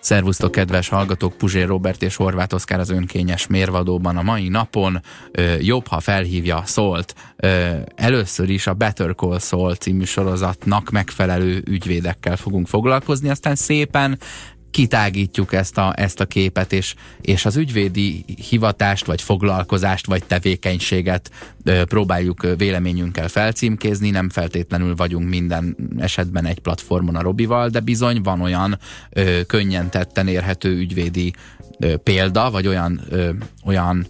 Szervusztok, kedves hallgatók, Puzsér Robert és Horváth Oszkár az önkényes mérvadóban a mai napon. Jobb, ha felhívja Sault. Először is a Better Call Saul című sorozatnak megfelelő ügyvédekkel fogunk foglalkozni, aztán szépen kitágítjuk ezt a képet, és az ügyvédi hivatást, vagy foglalkozást, vagy tevékenységet próbáljuk véleményünkkel felcímkézni. Nem feltétlenül vagyunk minden esetben egy platformon a Robival, de bizony van olyan könnyen tetten érhető ügyvédi példa, vagy olyan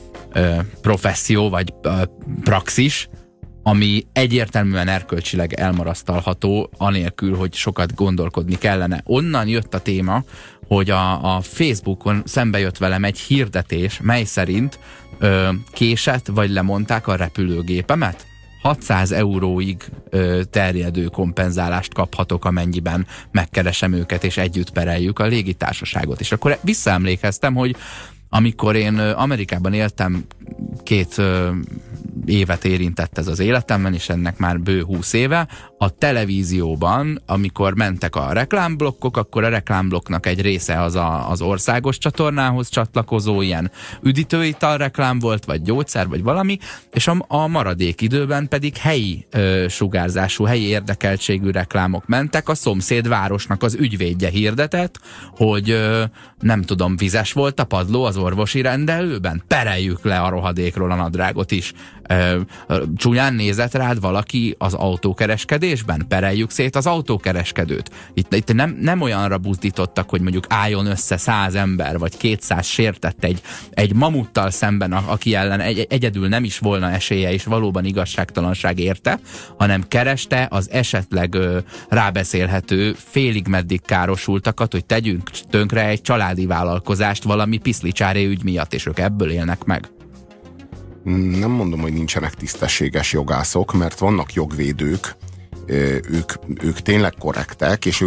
professzió, vagy praxis, ami egyértelműen erkölcsileg elmarasztalható, anélkül, hogy sokat gondolkodni kellene. Onnan jött a téma, hogy a Facebookon szembe jött velem egy hirdetés, mely szerint késett, vagy lemondták a repülőgépemet. 600 euróig terjedő kompenzálást kaphatok, amennyiben megkeresem őket, és együtt pereljük a légitársaságot. És akkor visszaemlékeztem, hogy amikor én Amerikában éltem, 2 évet érintett ez az életemben, és ennek már bő 20 éve, a televízióban, amikor mentek a reklámblokkok, akkor a reklámblokknak egy része az országos csatornához csatlakozó ilyen üdítőital reklám volt, vagy gyógyszer, vagy valami, és a maradék időben pedig helyi sugárzású, helyi érdekeltségű reklámok mentek. A szomszédvárosnak az ügyvédje hirdetett, hogy nem tudom, vizes volt a padló az orvosi rendelőben, pereljük le a rohadékról a nadrágot is. Csúnyán nézett rád valaki az autókereskedésben, pereljük szét az autókereskedőt. Itt nem olyanra buzdítottak, hogy mondjuk álljon össze 100 ember, vagy 200 sértett egy mamuttal szemben, aki ellen egyedül nem is volna esélye, és valóban igazságtalanság érte, hanem kereste az esetleg rábeszélhető, félig meddig károsultakat, hogy tegyünk tönkre egy családi vállalkozást valami piszlicsáré ügy miatt, és ők ebből élnek meg. Nem mondom, hogy nincsenek tisztességes jogászok, mert vannak jogvédők, ők tényleg korrektek, és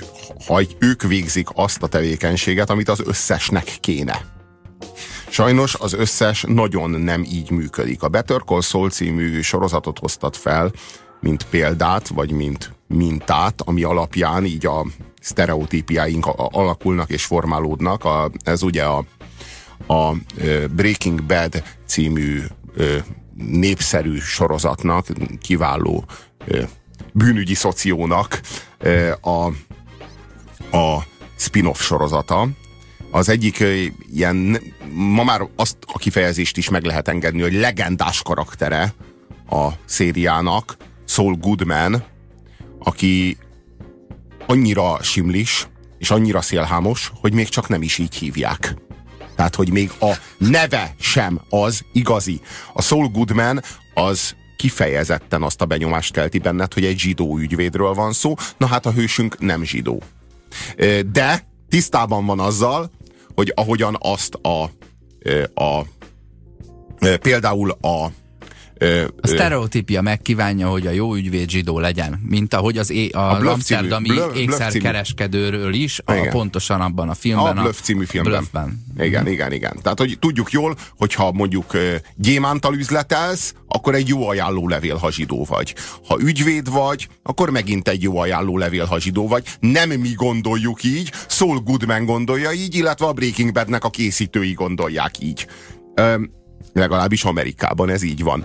ők végzik azt a tevékenységet, amit az összesnek kéne. Sajnos az összes nagyon nem így működik. A Better Call Saul című sorozatot hoztad fel, mint példát, vagy mint mintát, ami alapján így a sztereotípiáink alakulnak és formálódnak. Ez ugye a Breaking Bad című népszerű sorozatnak, kiváló bűnügyi szociónak a spin-off sorozata. Az egyik ilyen, ma már azt a kifejezést is meg lehet engedni, hogy legendás karaktere a szériának, Saul Goodman, aki annyira simlis és annyira szélhámos, hogy még csak nem is így hívják. Tehát, hogy még a neve sem az igazi. A Saul Goodman az kifejezetten azt a benyomást kelti benned, hogy egy zsidó ügyvédről van szó. Na hát a hősünk nem zsidó. De tisztában van azzal, hogy ahogyan azt például a sztereotípia megkívánja, hogy a jó ügyvéd zsidó legyen, mint ahogy az amsterdami ékszerkereskedőről is, pontosan abban a filmben. A Bluff című filmben. Igen. Tehát, hogy tudjuk jól, hogyha mondjuk gyémántal üzletelsz, akkor egy jó ajánlólevél, ha zsidó vagy. Ha ügyvéd vagy, akkor megint egy jó ajánlólevél, ha zsidó vagy. Nem mi gondoljuk így, Saul Goodman gondolja így, illetve a Breaking Badnek a készítői gondolják így. Legalábbis Amerikában ez így van.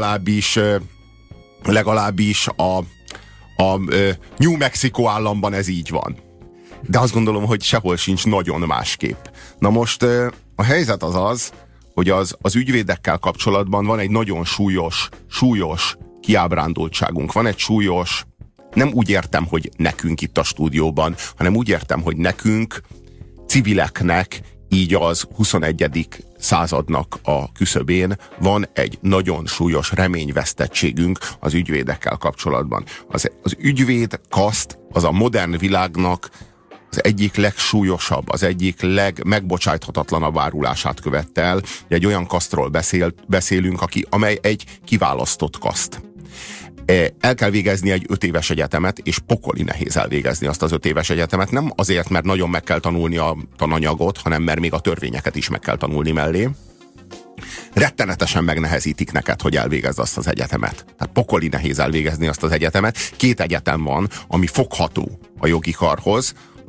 Legalábbis a New Mexico államban ez így van. De azt gondolom, hogy sehol sincs nagyon másképp. Na most a helyzet az, hogy az ügyvédekkel kapcsolatban van egy nagyon súlyos kiábrándultságunk. Van egy súlyos, nem úgy értem, hogy nekünk itt a stúdióban, hanem úgy értem, hogy nekünk, civileknek, így az 21. századnak a küszöbén van egy nagyon súlyos reményvesztettségünk az ügyvédekkel kapcsolatban. Az ügyvéd kaszt az a modern világnak az egyik legsúlyosabb, az egyik legmegbocsájthatatlanabb árulását követte el. Egy olyan kasztról beszélünk, amely egy kiválasztott kaszt. El kell végezni egy 5 éves egyetemet, és pokoli nehéz elvégezni azt az 5 éves egyetemet. Nem azért, mert nagyon meg kell tanulni a tananyagot, hanem mert még a törvényeket is meg kell tanulni mellé. Rettenetesen megnehezítik neked, hogy elvégezd azt az egyetemet. Tehát pokoli nehéz elvégezni azt az egyetemet. 2 egyetem van, ami fogható a jogi karhoz.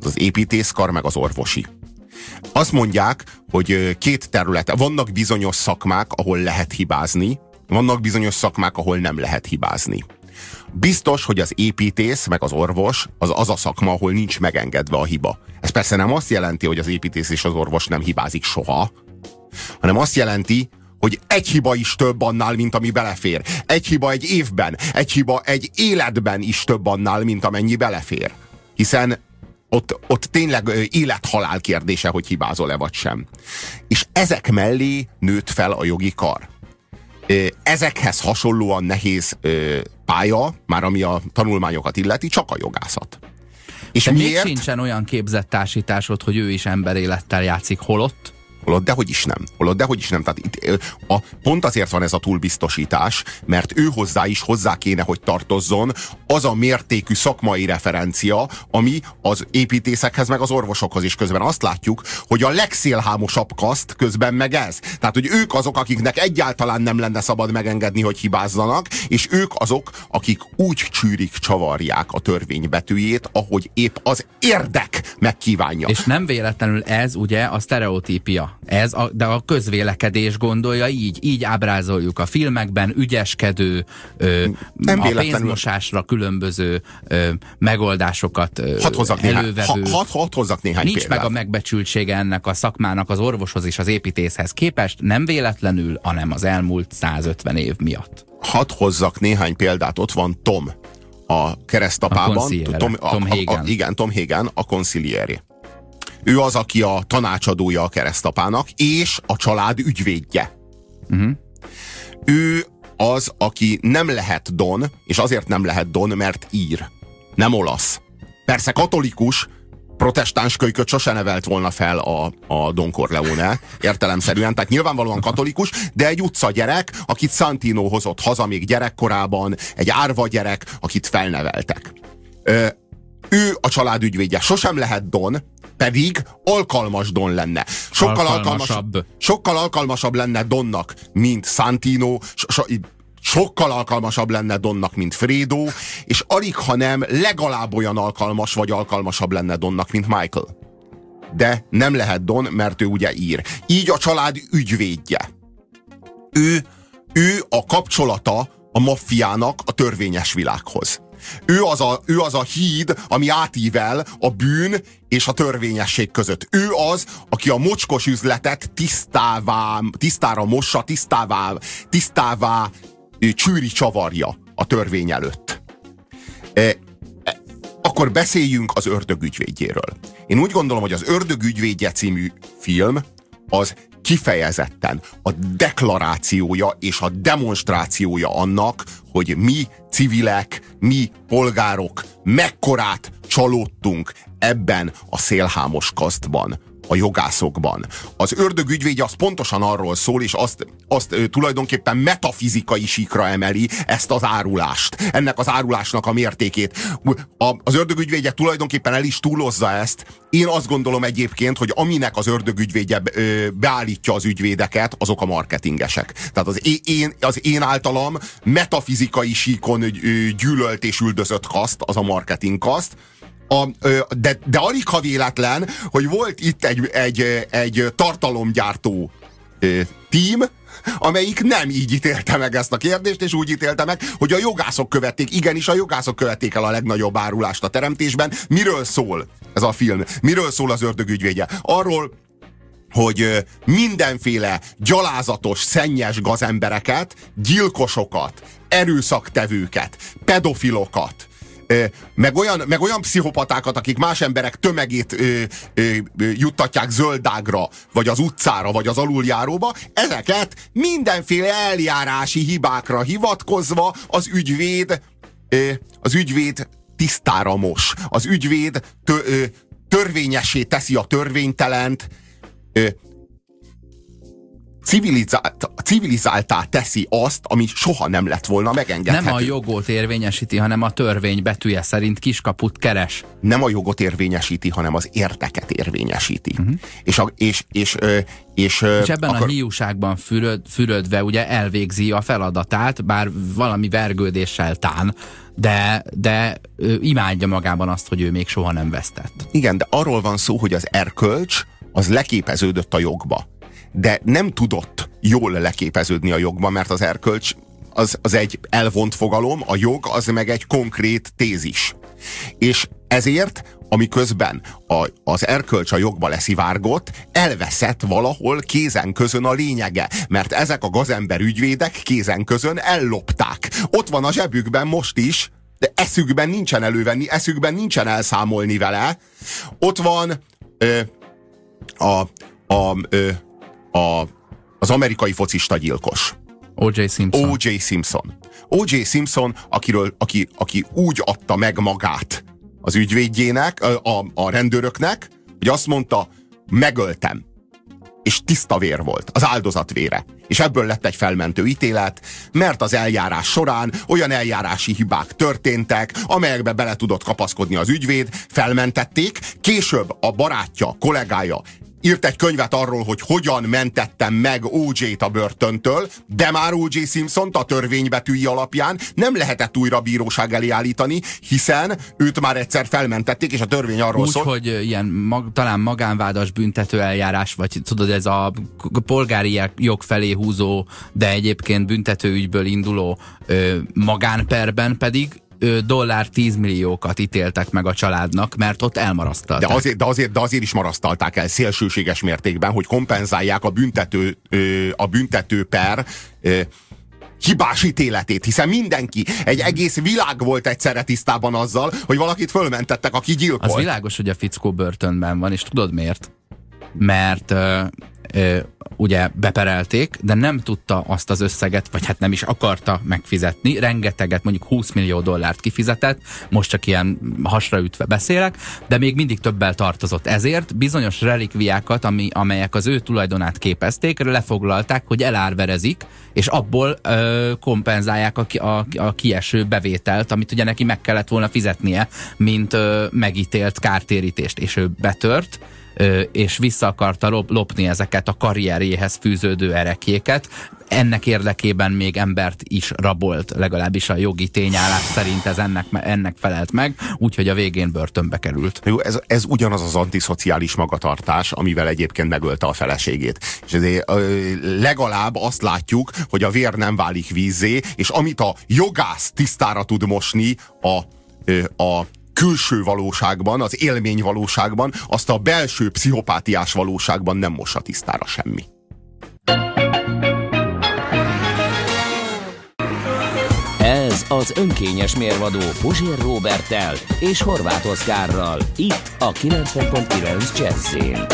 az építészkar, meg az orvosi. Azt mondják, hogy két területe. Vannak bizonyos szakmák, ahol lehet hibázni, vannak bizonyos szakmák, ahol nem lehet hibázni. Biztos, hogy az építész, meg az orvos az a szakma, ahol nincs megengedve a hiba. Ez persze nem azt jelenti, hogy az építész és az orvos nem hibázik soha, hanem azt jelenti, hogy egy hiba is több annál, mint ami belefér. Egy hiba egy évben, egy hiba egy életben is több annál, mint amennyi belefér. Hiszen ott tényleg élet-halál kérdése, hogy hibázol-e vagy sem. És ezek mellé nőtt fel a jogi kar. Ezekhez hasonlóan nehéz pálya, már ami a tanulmányokat illeti, csak a jogászat. És de miért? még sincsen olyan képzett társításod, hogy ő is emberélettel játszik, holott? Holott, dehogy is nem. Tehát itt, pont azért van ez a túlbiztosítás, mert ő hozzá kéne, hogy tartozzon az a mértékű szakmai referencia, ami az építészekhez meg az orvosokhoz is közben. Azt látjuk, hogy a legszélhámosabb kaszt közben meg ez. Tehát, hogy ők azok, akiknek egyáltalán nem lenne szabad megengedni, hogy hibázzanak, és ők azok, akik úgy csűrik, csavarják a törvény betűjét, ahogy épp az érdek megkívánja. És nem véletlenül ez ugye a sztereotípia. De a közvélekedés gondolja így ábrázoljuk a filmekben, ügyeskedő, a pénzmosásra különböző megoldásokat elővevő. Hadd hozzak néhány Nincs példát. meg a megbecsültsége ennek a szakmának az orvoshoz és az építészhez képest, nem véletlenül, hanem az elmúlt 150 év miatt. Hadd hozzak néhány példát. Ott van Tom a Keresztapában. Tom Hagen. Igen, Tom Hagen, a consigliere. Ő az, aki a tanácsadója a Keresztapának, és a család ügyvédje. Ő az, aki nem lehet don, és azért nem lehet don, mert ír. Nem olasz. Persze katolikus, protestáns kölyköt sose nevelt volna fel a Don Corleone, értelemszerűen, tehát nyilvánvalóan katolikus, de egy utcagyerek, akit Santino hozott haza még gyerekkorában, egy árva gyerek, akit felneveltek. Ő a családügyvédje, sosem lehet don, pedig alkalmas don lenne. Sokkal alkalmasabb lenne donnak, mint Santino, sokkal alkalmasabb lenne donnak, mint Fredo, és alig, ha nem legalább olyan alkalmas, vagy alkalmasabb lenne donnak, mint Michael. De nem lehet don, mert ő ugye ír. Így a család ügyvédje. Ő a kapcsolata a maffiának a törvényes világhoz. Ő az a híd, ami átível a bűn és a törvényesség között. Ő az, aki a mocskos üzletet tisztára mossa, tisztává csűri, csavarja a törvény előtt. Akkor beszéljünk az Ördög ügyvédjéről. Én úgy gondolom, hogy az Ördög ügyvédje című film az kifejezetten a deklarációja és a demonstrációja annak, hogy mi civilek, mi polgárok mekkorát csalódtunk ebben a szélhámos kasztban, a jogászokban. Az Ördög ügyvédje az pontosan arról szól, és azt tulajdonképpen metafizikai síkra emeli ezt az árulást, ennek az árulásnak a mértékét. Az Ördög ügyvédje tulajdonképpen el is túlozza ezt. Én azt gondolom egyébként, hogy aminek az Ördög ügyvédje beállítja az ügyvédeket, azok a marketingesek. Tehát az én általam metafizikai síkon gyűlölt és üldözött kaszt, az a marketing kaszt. De alig ha véletlen, hogy volt itt egy tartalomgyártó tím, amelyik nem így ítélte meg ezt a kérdést, és úgy ítélte meg, hogy a jogászok követték, igenis a jogászok követték el a legnagyobb árulást a teremtésben. Miről szól ez a film? Miről szól az Ördög ügyvédje? Arról, hogy mindenféle gyalázatos, szennyes gazembereket, gyilkosokat, erőszaktevőket, pedofilokat, meg olyan pszichopatákat, akik más emberek tömegét juttatják zöldágra, vagy az utcára, vagy az aluljáróba, ezeket mindenféle eljárási hibákra hivatkozva az ügyvéd tisztára mos. Az ügyvéd törvényessé teszi a törvénytelent, civilizáltá teszi azt, ami soha nem lett volna megengedhető. Nem a jogot érvényesíti, hanem a törvény betűje szerint kiskaput keres. Nem a jogot érvényesíti, hanem az érdeket érvényesíti. És ebben a hiúságban fürödve ugye elvégzi a feladatát, bár valami vergődéssel tán, de imádja magában azt, hogy ő még soha nem vesztett. Igen, de arról van szó, hogy az erkölcs az leképeződött a jogba. De nem tudott jól leképeződni a jogba, mert az erkölcs az egy elvont fogalom, a jog az meg egy konkrét tézis. És ezért, amiközben az erkölcs a jogba leszivárgott, elveszett valahol kézen közön a lényege, mert ezek a gazember ügyvédek kézen közön ellopták. Ott van a zsebükben most is, de eszükben nincsen elővenni, eszükben nincsen elszámolni vele. Ott van az amerikai focista gyilkos. O.J. Simpson. O.J. Simpson. O.J. Simpson, aki úgy adta meg magát az ügyvédjének, a rendőröknek, hogy azt mondta, megöltem. És tiszta vér volt, az áldozat vére. És ebből lett egy felmentő ítélet, mert az eljárás során olyan eljárási hibák történtek, amelyekbe bele tudott kapaszkodni az ügyvéd, felmentették, később a barátja, kollégája írt egy könyvet arról, hogy hogyan mentettem meg O.J.-t a börtöntől, de már O.J. Simpsont a törvénybetűi alapján nem lehetett újra bíróság elé állítani, hiszen őt már egyszer felmentették, és a törvény arról szól. Úgy, hogy ilyen talán magánvádas büntető eljárás, vagy tudod, ez a polgári jog felé húzó, de egyébként büntetőügyből induló magánperben pedig $10 milliókat ítéltek meg a családnak, mert ott elmarasztalták. De azért is marasztalták el szélsőséges mértékben, hogy kompenzálják a büntető per hibás ítéletét, hiszen mindenki, egy egész világ volt egyszerre tisztában azzal, hogy valakit fölmentettek, aki gyilkolt. Az világos, hogy a fickó börtönben van, és tudod miért? Mert ugye beperelték, de nem tudta azt az összeget, vagy hát nem is akarta megfizetni, rengeteget, mondjuk $20 millió kifizetett, most csak ilyen hasraütve beszélek, de még mindig többel tartozott. Ezért bizonyos relikviákat, amelyek az ő tulajdonát képezték, lefoglalták, hogy elárverezik, és abból kompenzálják a kieső bevételt, amit ugye neki meg kellett volna fizetnie, mint megítélt kártérítést, és ő betört, és vissza akarta lopni ezeket a karrierjéhez fűződő erekjéket. Ennek érdekében még embert is rabolt, legalábbis a jogi tényállás szerint ez ennek felelt meg, úgyhogy a végén börtönbe került. Jó, ez ugyanaz az antiszociális magatartás, amivel egyébként megölte a feleségét. És ezért legalább azt látjuk, hogy a vér nem válik vízzé, és amit a jogász tisztára tud mosni a külső valóságban, az élmény valóságban, azt a belső pszichopátiás valóságban nem mossa tisztára semmi. Ez az önkényes mérvadó Puzsér Róberttel és Horváth Oszkárral, itt a 90.9 Jazzyn.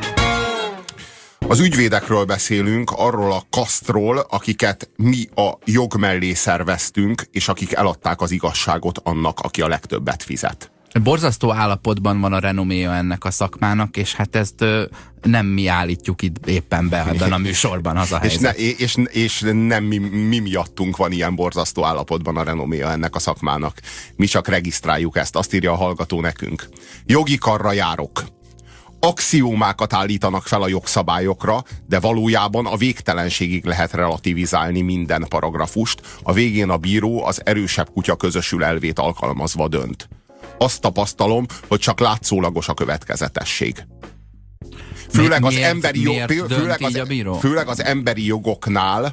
Az ügyvédekről beszélünk, arról a kasztról, akiket mi a jog mellé szerveztünk, és akik eladták az igazságot annak, aki a legtöbbet fizet. Borzasztó állapotban van a renoméja ennek a szakmának, és hát ezt nem mi állítjuk itt éppen be ebben a műsorban, az a helyzet. És nem mi miattunk van ilyen borzasztó állapotban a renoméja ennek a szakmának. Mi csak regisztráljuk ezt, azt írja a hallgató nekünk. Jogi karra járok. Axiómákat állítanak fel a jogszabályokra, de valójában a végtelenségig lehet relativizálni minden paragrafust. A végén a bíró az erősebb kutya közösül elvét alkalmazva dönt. Azt tapasztalom, hogy csak látszólagos a következetesség. Főleg az emberi jogoknál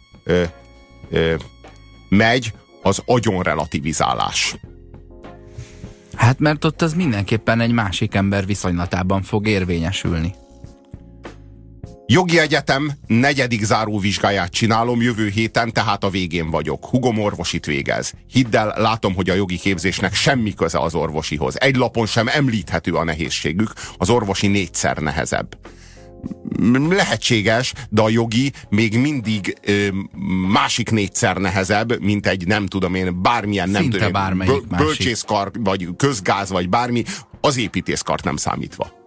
megy az agyonrelativizálás. Hát mert ott az mindenképpen egy másik ember viszonylatában fog érvényesülni. Jogi egyetem 4. záróvizsgáját csinálom jövő héten, tehát a végén vagyok. Hugom orvosit végez. Hidd el, látom, hogy a jogi képzésnek semmi köze az orvosihoz. Egy lapon sem említhető a nehézségük, az orvosi 4-szer nehezebb. Lehetséges, de a jogi még mindig másik 4-szer nehezebb, mint egy nem tudom én, bármilyen nem tudom, bölcsészkar, vagy közgáz, vagy bármi, az építészkart nem számítva.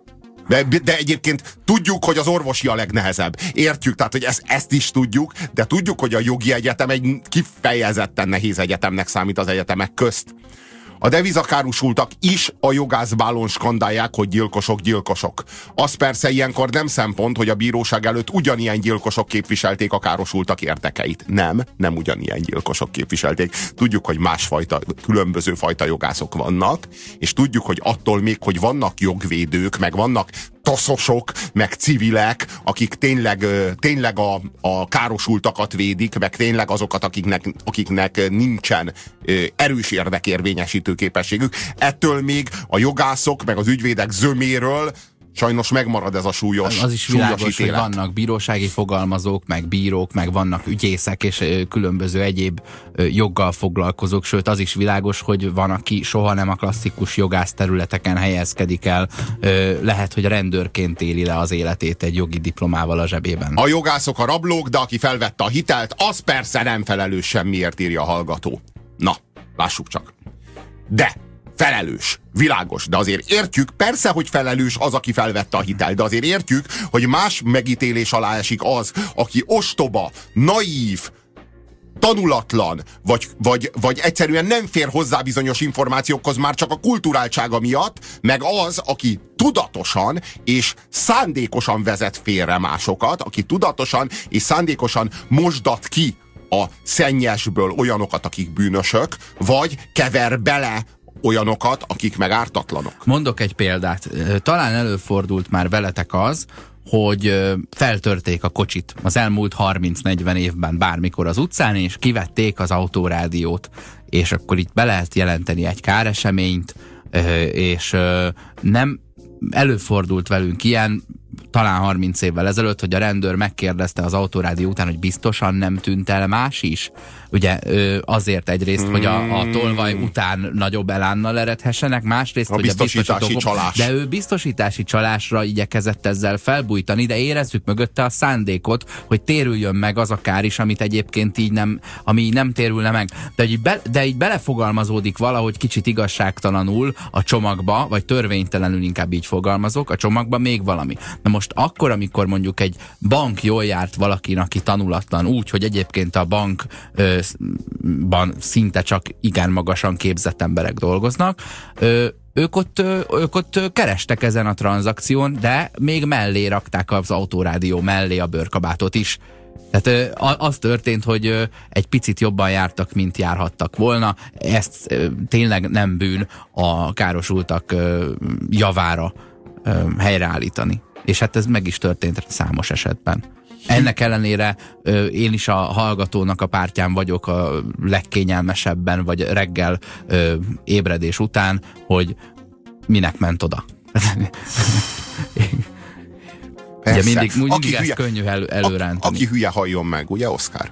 De egyébként tudjuk, hogy az orvosi a legnehezebb. Értjük, tehát, hogy ezt is tudjuk, de tudjuk, hogy a jogi egyetem egy kifejezetten nehéz egyetemnek számít az egyetemek közt. A devizakárosultak is a jogászbálon skandálják, hogy gyilkosok. Az persze ilyenkor nem szempont, hogy a bíróság előtt ugyanilyen gyilkosok képviselték a károsultak érdekeit. Nem ugyanilyen gyilkosok képviselték. Tudjuk, hogy különböző fajta jogászok vannak, és tudjuk, hogy attól még, hogy vannak jogvédők, meg vannak toszosok, meg civilek, akik tényleg a károsultakat védik, meg tényleg azokat, akiknek nincsen erős érdekérvényesítő képességük. Ettől még a jogászok, meg az ügyvédek zöméről sajnos megmarad ez a súlyos Az is világos, hogy ítélet. vannak bírósági fogalmazók, meg bírók, meg vannak ügyészek és különböző egyéb joggal foglalkozók, sőt az is világos, hogy van, aki soha nem a klasszikus jogász területeken helyezkedik el, lehet, hogy rendőrként éli le az életét egy jogi diplomával a zsebében. A jogászok a rablók, de aki felvette a hitelt, az persze nem felelős semmiért, írja a hallgató. Na, lássuk csak. De felelős, világos, de azért értjük, persze, hogy felelős az, aki felvette a hitelt, de azért értjük, hogy más megítélés alá esik az, aki ostoba, naív, tanulatlan, vagy egyszerűen nem fér hozzá bizonyos információkhoz már csak a kulturáltsága miatt, meg az, aki tudatosan és szándékosan vezet félre másokat, aki tudatosan és szándékosan mosdat ki a szennyesből olyanokat, akik bűnösök, vagy kever bele olyanokat, akik meg ártatlanok. Mondok egy példát. Talán előfordult már veletek az, hogy feltörték a kocsit az elmúlt 30-40 évben bármikor az utcán, és kivették az autórádiót. És akkor itt be lehet jelenteni egy káreseményt, és nem előfordult velünk ilyen, talán 30 évvel ezelőtt, hogy a rendőr megkérdezte az autórádió után, hogy biztosan nem tűnt el más is. Ugye azért egyrészt, hogy a tolvaj után nagyobb elánnal eredhessenek, másrészt, hogy a biztosítási csalás. De ő biztosítási csalásra igyekezett ezzel felbújtani, de érezzük mögötte a szándékot, hogy térüljön meg az a kár is, amit egyébként ami nem térülne meg. De így belefogalmazódik valahogy kicsit igazságtalanul a csomagba, vagy törvénytelenül, inkább így fogalmazok, a csomagba még valami. Na most akkor, amikor mondjuk egy bank jól járt valakin, aki tanulatlan úgy, hogy egyébként a bankban szinte csak igen magasan képzett emberek dolgoznak, ők ott kerestek ezen a tranzakción, de még mellé rakták az autórádió mellé a bőrkabátot is. Tehát az történt, hogy egy picit jobban jártak, mint járhattak volna. Ezt tényleg nem bűn a károsultak javára helyreállítani. És hát ez meg is történt számos esetben. Ennek ellenére én is a hallgatónak a pártján vagyok a legkényelmesebben, vagy reggel ébredés után, hogy minek ment oda. Ugye mindig ezt könnyű előrántani. Aki hülye, halljon meg, ugye, Oszkár?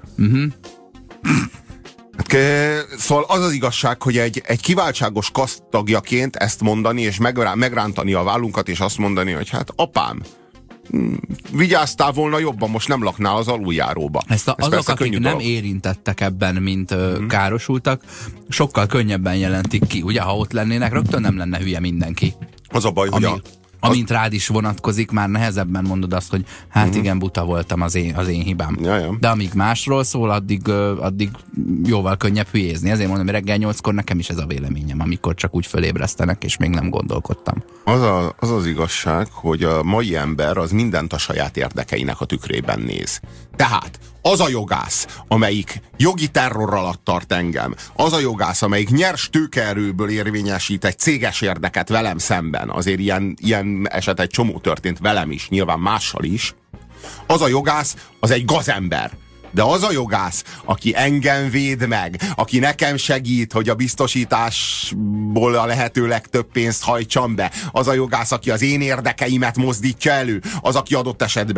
Szóval az az igazság, hogy egy kiváltságos kaszt tagjaként ezt mondani, és megrántani a vállunkat, és azt mondani, hogy hát apám, vigyáztál volna jobban, most nem laknál az aluljáróba. Azok, akik nem érintettek ebben, mint károsultak, sokkal könnyebben jelentik ki. Ugye, ha ott lennének, rögtön nem lenne hülye mindenki. Az a baj, hogy amint rád is vonatkozik, már nehezebben mondod azt, hogy hát igen, buta voltam, az én hibám. Ja. De amíg másról szól, addig jóval könnyebb hülyézni. Ezért mondom, hogy reggel 8-kor nekem is ez a véleményem, amikor csak úgy fölébresztenek, és még nem gondolkodtam. Az igazság, hogy a mai ember az mindent a saját érdekeinek a tükrében néz. Tehát az a jogász, amelyik jogi terror alatt tart engem, az a jogász, amelyik nyers tőkeerőből érvényesít egy céges érdeket velem szemben, azért ilyen eset egy csomó történt velem is, nyilván mással is, az a jogász, az egy gazember. De az a jogász, aki engem véd meg, aki nekem segít, hogy a biztosításból a lehető legtöbb pénzt hajtsam be, az a jogász, aki az én érdekeimet mozdítja elő, az, aki adott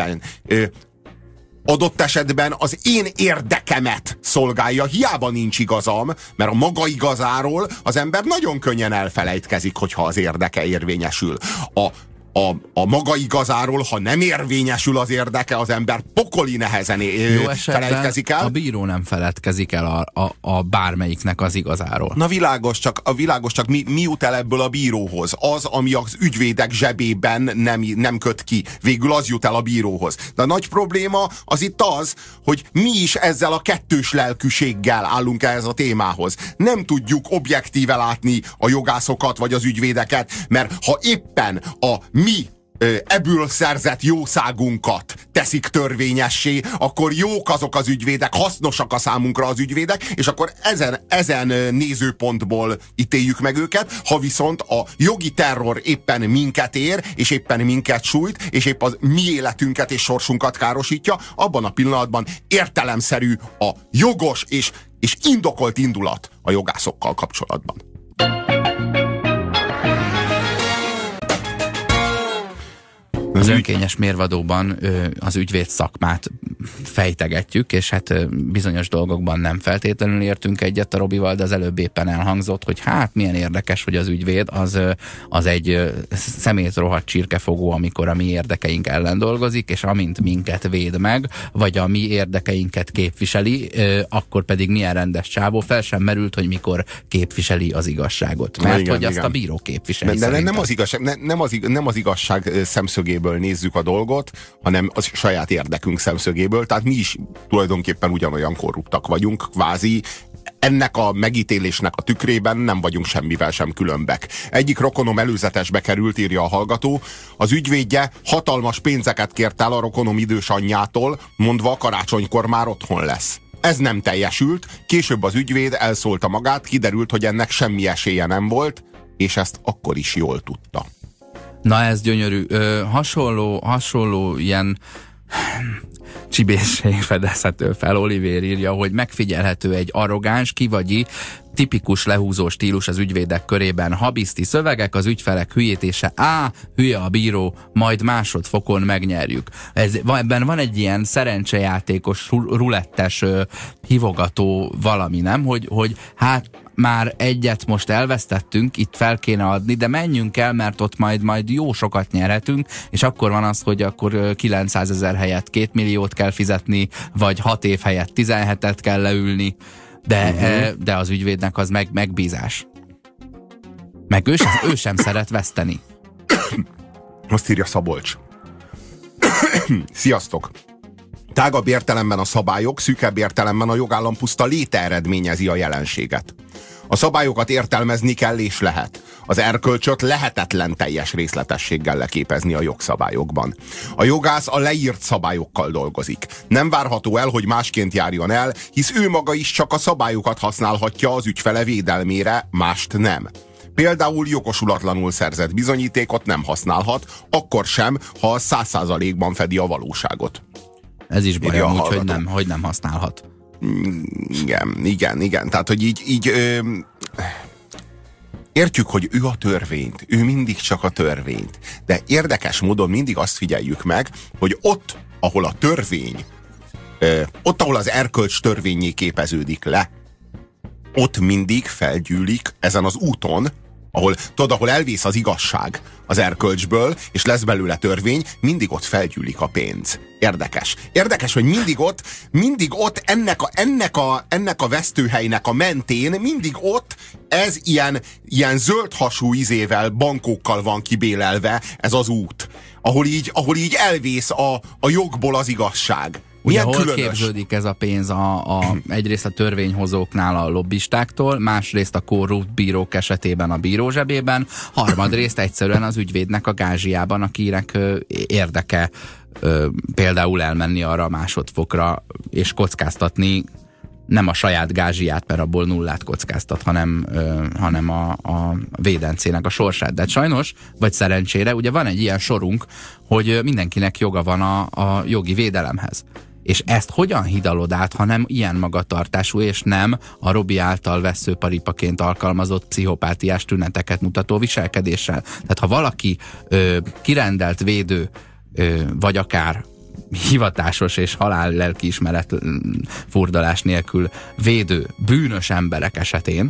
esetben az én érdekemet szolgálja, hiába nincs igazam, mert a maga igazáról az ember nagyon könnyen elfelejtkezik, hogyha az érdeke érvényesül. a maga igazáról, ha nem érvényesül az érdeke, az ember pokoli nehezen feledkezik el. A bíró nem feledkezik el a bármelyiknek az igazáról. Na világos, csak mi jut el ebből a bíróhoz? Az, ami az ügyvédek zsebében nem köt ki. Végül az jut el a bíróhoz. De a nagy probléma az itt az, hogy mi is ezzel a kettős lelkűséggel állunk ehhez a témához. Nem tudjuk objektíve látni a jogászokat vagy az ügyvédeket, mert ha éppen a mi ebből szerzett jószágunkat teszik törvényessé, akkor jók azok az ügyvédek, hasznosak a számunkra az ügyvédek, és akkor ezen nézőpontból ítéljük meg őket. Ha viszont a jogi terror éppen minket ér, és éppen minket sújt, és épp az mi életünket és sorsunkat károsítja, abban a pillanatban értelemszerű a jogos és indokolt indulat a jogászokkal kapcsolatban. Az önkényes mérvadóban az ügyvéd szakmát fejtegetjük, és hát bizonyos dolgokban nem feltétlenül értünk egyet a Robival, de az előbb éppen elhangzott, hogy hát milyen érdekes, hogy az ügyvéd az egy szemét rohadt csirkefogó, amikor a mi érdekeink ellen dolgozik, és amint minket véd meg, vagy a mi érdekeinket képviseli, akkor pedig milyen rendes csávó, fel sem merült, hogy mikor képviseli az igazságot. Mert igen, hogy azt a bíró képviseli. De nem az igazság szemszögéből nézzük a dolgot, hanem a saját érdekünk szemszögéből, tehát mi is tulajdonképpen ugyanolyan korruptak vagyunk, kvázi. Ennek a megítélésnek a tükrében nem vagyunk semmivel sem különbek. Egyik rokonom előzetesbe került, írja a hallgató, az ügyvédje hatalmas pénzeket kért el a rokonom idős anyjától, mondva karácsonykor már otthon lesz. Ez nem teljesült, később az ügyvéd elszólta magát, kiderült, hogy ennek semmi esélye nem volt, és ezt akkor is jól tudta. Na ez gyönyörű. Hasonló ilyen csibészség fedezhető fel. Olivér írja, hogy megfigyelhető egy arrogáns, kivagyi, tipikus lehúzó stílus az ügyvédek körében. Habiszti szövegek, az ügyfelek hülyítése. Hülye a bíró, majd másodfokon megnyerjük. Ebben van egy ilyen szerencsejátékos, rulettes, hívogató valami, nem? Hogy hát már egyet most elvesztettünk, itt fel kéne adni, de menjünk el, mert ott majd jó sokat nyerhetünk, és akkor van az, hogy akkor 900 000 helyett 2 milliót kell fizetni, vagy 6 év helyett 17-et kell leülni, de az ügyvédnek az megbízás. Meg ő sem szeret veszteni. Azt írja Szabolcs. Sziasztok! Tágabb értelemben a szabályok, szűkebb értelemben a jogállam puszta léte eredményezi a jelenséget. A szabályokat értelmezni kell és lehet. Az erkölcsöt lehetetlen teljes részletességgel leképezni a jogszabályokban. A jogász a leírt szabályokkal dolgozik. Nem várható el, hogy másként járjon el, hisz ő maga is csak a szabályokat használhatja az ügyfele védelmére, mást nem. Például jogosulatlanul szerzett bizonyítékot nem használhat, akkor sem, ha 100%-ban fedi a valóságot. Ez is baj amúgy, hogy nem használhat. Igen. Tehát, hogy így értjük, hogy ő a törvényt, ő mindig csak a törvényt. De érdekes módon mindig azt figyeljük meg, hogy ott, ahol a törvény, ott, ahol az erkölcs törvényé képeződik le, ott mindig felgyűlik ezen az úton, ahol elvész az igazság az erkölcsből, és lesz belőle törvény, mindig ott felgyűlik a pénz. Érdekes, hogy mindig ott ennek a vesztőhelynek a mentén, mindig ott ez ilyen zöldhasú izével, bankókkal van kibélelve ez az út, ahol így elvész a jogból az igazság. Ugye hol képződik ez a pénz egyrészt a törvényhozóknál a lobbistáktól, másrészt a korrupt bírók esetében a bíró zsebében, harmadrészt egyszerűen az ügyvédnek a gázsiában, akinek érdeke például elmenni arra a másodfokra és kockáztatni nem a saját gázsiát, mert abból nullát kockáztat, hanem a védencének a sorsát. De sajnos, vagy szerencsére, ugye van egy ilyen sorunk, hogy mindenkinek joga van a jogi védelemhez. És ezt hogyan hidalod át, ha nem ilyen magatartású, és nem a Robi által vesszőparipaként alkalmazott pszichopátiás tüneteket mutató viselkedéssel. Tehát ha valaki kirendelt védő, vagy akár hivatásos és halál lelkiismeret furdalás nélkül védő bűnös emberek esetén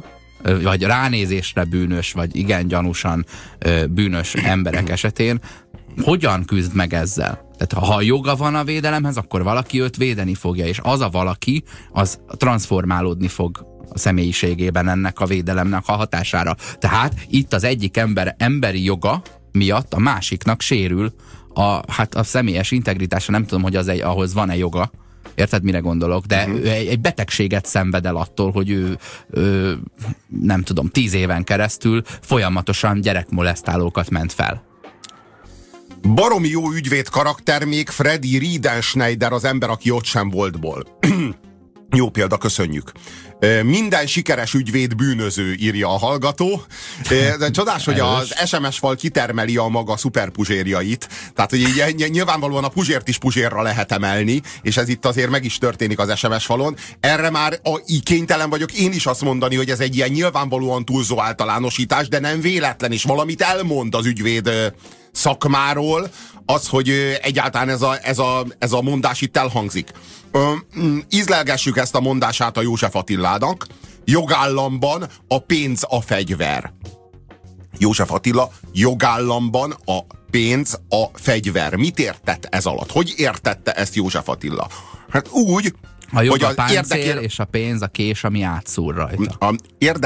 vagy ránézésre bűnös, vagy igen gyanúsan bűnös emberek esetén hogyan küzd meg ezzel? Tehát ha joga van a védelemhez, akkor valaki őt védeni fogja, és az a valaki, az transformálódni fog a személyiségében ennek a védelemnek a hatására. Tehát itt az egyik ember emberi joga miatt a másiknak sérül a személyes integritása. Nem tudom, hogy ahhoz van-e joga. Érted, mire gondolok? De egy betegséget szenved el attól, hogy ő nem tudom, 10 éven keresztül folyamatosan gyerekmolesztálókat ment fel. Baromi jó ügyvéd karakter még Freddy Riedenschneider, az ember, aki ott sem voltból. Jó példa, köszönjük. Minden sikeres ügyvéd bűnöző, írja a hallgató. De csodás, hogy az SMS fal kitermeli a maga szuperpuzsérjait. Tehát, hogy így, nyilvánvalóan a puzsért is puzsérra lehet emelni, és ez itt azért meg is történik az SMS falon. Erre már így kénytelen vagyok én is azt mondani, hogy ez egy ilyen nyilvánvalóan túlzó általánosítás, de nem véletlen, és valamit elmond az ügyvéd szakmáról, az, hogy egyáltalán ez a mondás itt elhangzik. Ízlelgessük ezt a mondását a József Attilának. Jogállamban a pénz a fegyver. József Attila, jogállamban a pénz a fegyver. Mit értett ez alatt? Hogy értette ezt József Attila? Hát úgy, a jog a páncél, és a pénz a kés, ami átszúr rajta. A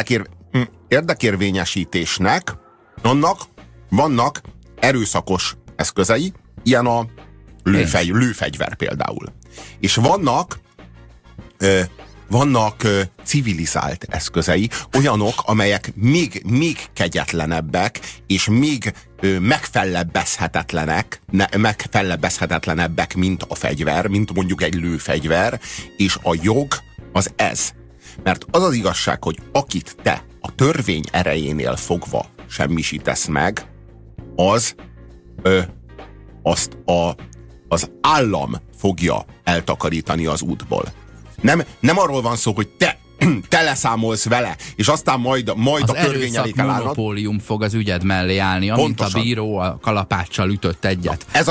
érdekérvényesítésnek annak vannak erőszakos eszközei, ilyen a lőfegyver például. És vannak civilizált eszközei, olyanok, amelyek még kegyetlenebbek, és még megfellebbezhetetlenebbek, mint a fegyver, mint mondjuk egy lőfegyver, és a jog az ez. Mert az az igazság, hogy akit te a törvény erejénél fogva semmisítesz meg, az állam fogja eltakarítani az útból. Nem arról van szó, hogy te leszámolsz vele, és aztán majd a törvény elé kell állnod. Az monopólium fog az ügyed mellé állni, amint pontosan. A bíró a kalapáccsal ütött egyet. Ez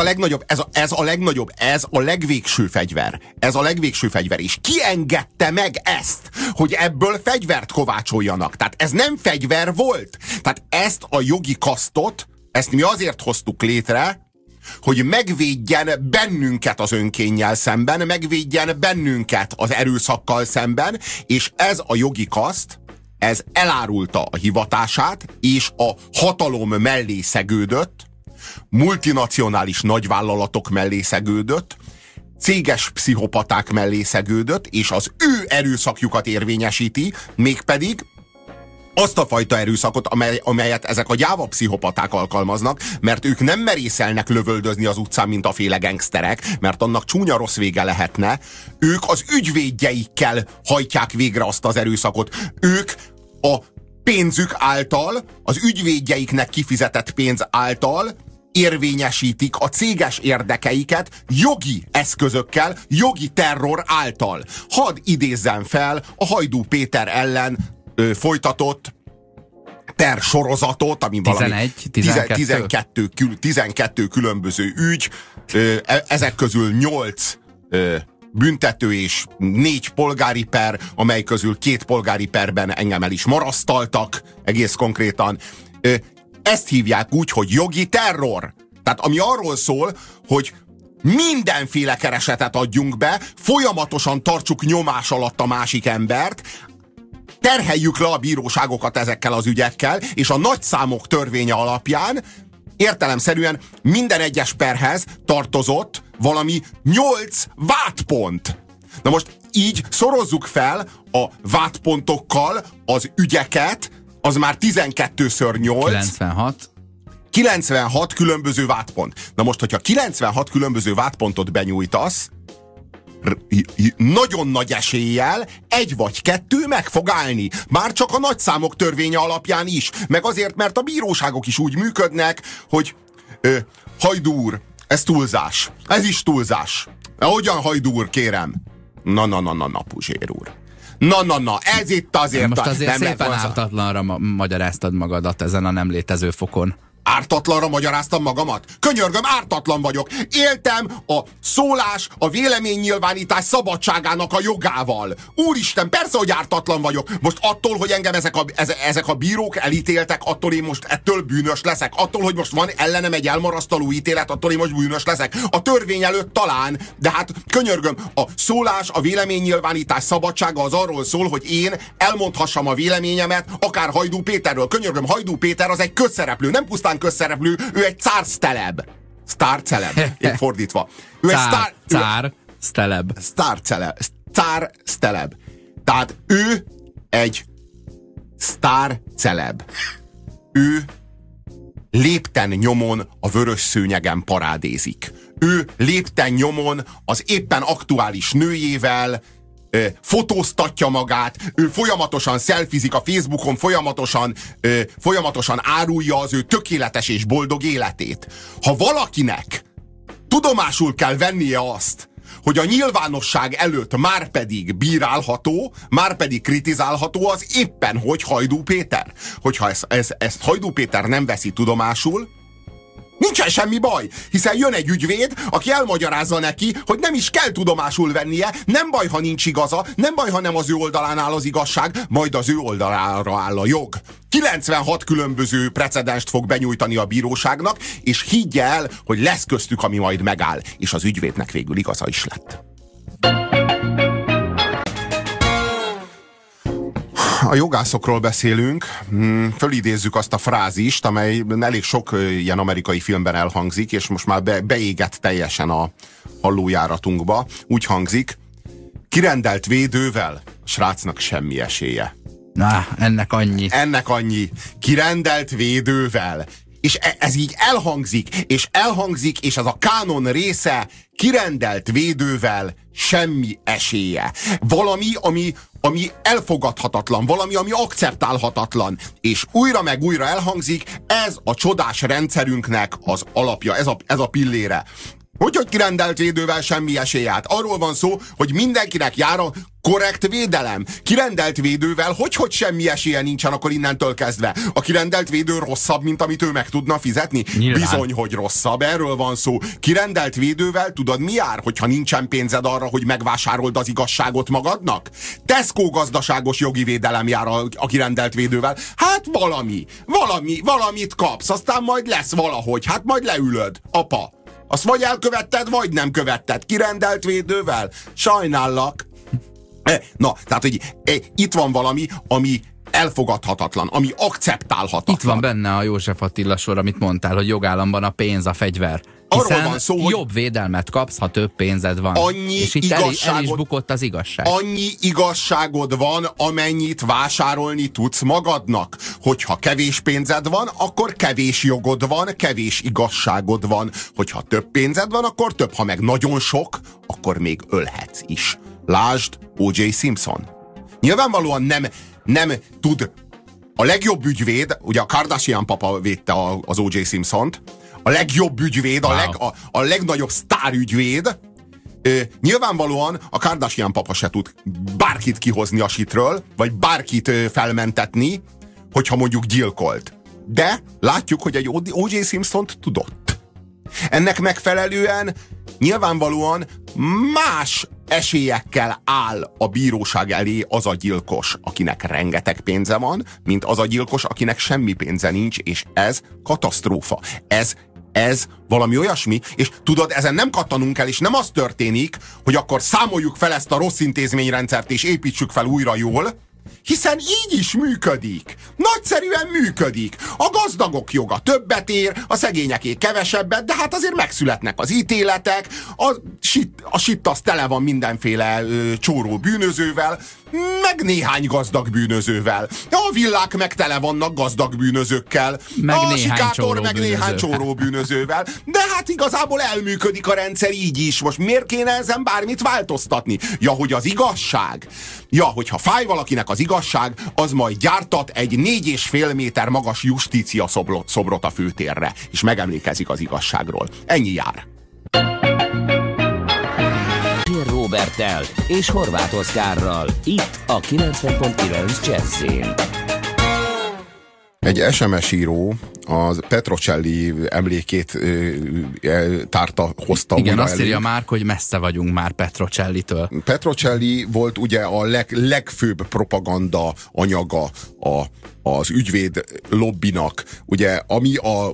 a legvégső fegyver. Ez a legvégső fegyver. És ki engedte meg ezt, hogy ebből fegyvert kovácsoljanak? Tehát ez nem fegyver volt. Tehát ezt a jogi kasztot, ezt mi azért hoztuk létre, hogy megvédjen bennünket az önkénnyel szemben, megvédjen bennünket az erőszakkal szemben, és ez a jogi kaszt, ez elárulta a hivatását, és a hatalom mellé szegődött, multinacionális nagyvállalatok mellé szegődött, céges pszichopaták mellé szegődött, és az ő erőszakjukat érvényesíti, mégpedig azt a fajta erőszakot, amelyet ezek a gyáva pszichopaták alkalmaznak, mert ők nem merészelnek lövöldözni az utcán, mint a féle gengszterek, mert annak csúnya rossz vége lehetne. Ők az ügyvédjeikkel hajtják végre azt az erőszakot. Ők a pénzük által, az ügyvédjeiknek kifizetett pénz által érvényesítik a céges érdekeiket jogi eszközökkel, jogi terror által. Hadd idézzem fel a Hajdú Péter ellen folytatott per sorozatot, ami 12 különböző ügy, ezek közül 8 büntető és 4 polgári per, amely közül 2 polgári perben engem el is marasztaltak, egész konkrétan. Ezt hívják úgy, hogy jogi terror. Tehát ami arról szól, hogy mindenféle keresetet adjunk be, folyamatosan tartsuk nyomás alatt a másik embert, terheljük le a bíróságokat ezekkel az ügyekkel, és a nagyszámok törvénye alapján értelemszerűen minden egyes perhez tartozott valami 8 vádpont. Na most így szorozzuk fel a vádpontokkal az ügyeket, az már 12x8. 96 különböző vádpont. Na most, hogyha 96 különböző vádpontot benyújtasz, nagyon nagy eséllyel 1 vagy 2 meg fog állni. Már csak a nagyszámok törvénye alapján is. Meg azért, mert a bíróságok is úgy működnek, hogy Hajdú úr, ez túlzás. Ez is túlzás. Hogyan, Hajdú úr, kérem? Na, Puzsér úr. Na, ez itt azért... Most azért szépen ártatlanra magyaráztad magadat ezen a nem létező fokon. Ártatlanra magyaráztam magamat? Könyörgöm, ártatlan vagyok. Éltem a szólás, a véleménynyilvánítás szabadságának a jogával. Úristen, persze, hogy ártatlan vagyok. Most attól, hogy engem ezek a bírók elítéltek, attól én most ettől bűnös leszek. Attól, hogy most van ellenem egy elmarasztaló ítélet, attól én most bűnös leszek. A törvény előtt talán, de hát könyörgöm, a szólás, a véleménynyilvánítás szabadsága az arról szól, hogy én elmondhassam a véleményemet, akár Hajdú Péterről. Könyörgöm, Hajdú Péter az egy közszereplő, nem pusztán közszereplő, ő egy sztárceleb. Sztárceleb, én fordítva. Ő egy sztárceleb. Tehát ő egy sztárceleb. Ő lépten nyomon a vörös szőnyegen parádézik. Ő lépten nyomon az éppen aktuális nőjével fotóztatja magát, ő folyamatosan szelfizik a Facebookon, folyamatosan árulja az ő tökéletes és boldog életét. Ha valakinek tudomásul kell vennie azt, hogy a nyilvánosság előtt márpedig bírálható, márpedig kritizálható, az éppen hogy Hajdú Péter. Hogyha ezt Hajdú Péter nem veszi tudomásul, nincsen semmi baj, hiszen jön egy ügyvéd, aki elmagyarázza neki, hogy nem is kell tudomásul vennie, nem baj, ha nincs igaza, nem baj, ha nem az ő oldalán áll az igazság, majd az ő oldalára áll a jog. 96 különböző precedenst fog benyújtani a bíróságnak, és higgye el, hogy lesz köztük, ami majd megáll, és az ügyvédnek végül igaza is lett. A jogászokról beszélünk, fölidézzük azt a frázist, amely elég sok ilyen amerikai filmben elhangzik, és most már beégett teljesen a hallójáratunkba. Úgy hangzik: kirendelt védővel a srácnak semmi esélye. Na, ennek annyi. Ennek annyi. Kirendelt védővel. És ez így elhangzik, és ez a kánon része: kirendelt védővel semmi esélye. Valami, ami elfogadhatatlan, valami, ami akceptálhatatlan, és újra meg újra elhangzik, ez a csodás rendszerünknek az alapja, ez a pillére. Hogy kirendelt védővel semmi esélye? Hát arról van szó, hogy mindenkinek jár a korrekt védelem. Kirendelt védővel hogy semmi esélye nincsen akkor innentől kezdve? A kirendelt védő rosszabb, mint amit ő meg tudna fizetni? Nyilván. Bizony, hogy rosszabb, erről van szó. Kirendelt védővel tudod mi jár, hogyha nincsen pénzed arra, hogy megvásárold az igazságot magadnak? Tesco gazdaságos jogi védelem jár a kirendelt védővel. Hát valamit kapsz, aztán majd lesz valahogy, hát majd leülöd, apa. Azt vagy elkövetted, vagy nem követted. Kirendelt védővel? Sajnállak. Na, tehát, hogy itt van valami, ami elfogadhatatlan, ami akceptálhatatlan. Itt van benne a József Attila sor, amit mondtál, hogy jogállamban a pénz a fegyver. Hiszen arról van szó, hogy jobb védelmet kapsz, ha több pénzed van. És itt el is bukott az igazság. Annyi igazságod van, amennyit vásárolni tudsz magadnak. Hogyha kevés pénzed van, akkor kevés jogod van, kevés igazságod van. Hogyha több pénzed van, akkor több. Ha meg nagyon sok, akkor még ölhetsz is. Lásd O.J. Simpson. Nyilvánvalóan nem tud. A legjobb ügyvéd, ugye a Kardashian papa védte az O.J. Simpsont, a legjobb ügyvéd, wow. a legnagyobb sztárügyvéd. Nyilvánvalóan a Kardashian papa se tud bárkit kihozni a sitről, vagy bárkit felmentetni, hogyha mondjuk gyilkolt. De látjuk, hogy egy O.J. Simpsont tudott. Ennek megfelelően nyilvánvalóan más esélyekkel áll a bíróság elé az a gyilkos, akinek rengeteg pénze van, mint az a gyilkos, akinek semmi pénze nincs, és ez katasztrófa. Ez valami olyasmi, és tudod, ezen nem kattanunk el, és nem az történik, hogy akkor számoljuk fel ezt a rossz intézményrendszert, és építsük fel újra jól, hiszen így is működik. Nagyszerűen működik. A gazdagok joga többet ér, a szegényeké kevesebbet, de hát azért megszületnek az ítéletek, a sitt az tele van mindenféle csóró bűnözővel, meg néhány gazdag bűnözővel. A villák meg tele vannak gazdag bűnözőkkel. Meg a sikátor meg néhány csóró bűnözővel. De hát igazából elműködik a rendszer így is. Most miért kéne ezen bármit változtatni? Ja, hogy az igazság. Ja, hogyha fáj valakinek az igazság, az majd gyártat egy 4,5 méter magas justícia szobrot a főtérre, és megemlékezik az igazságról. Ennyi jár. Roberttel és Horváth Oszkárral. Itt a 90.9 Jazzyn. Egy SMS író az Petrocelli emlékét hozta igen, újra azt elő. írja Márk, hogy messze vagyunk már Petrocellitől. Petrocelli volt ugye a legfőbb propaganda anyaga az ügyvéd lobbinak, ugye, ami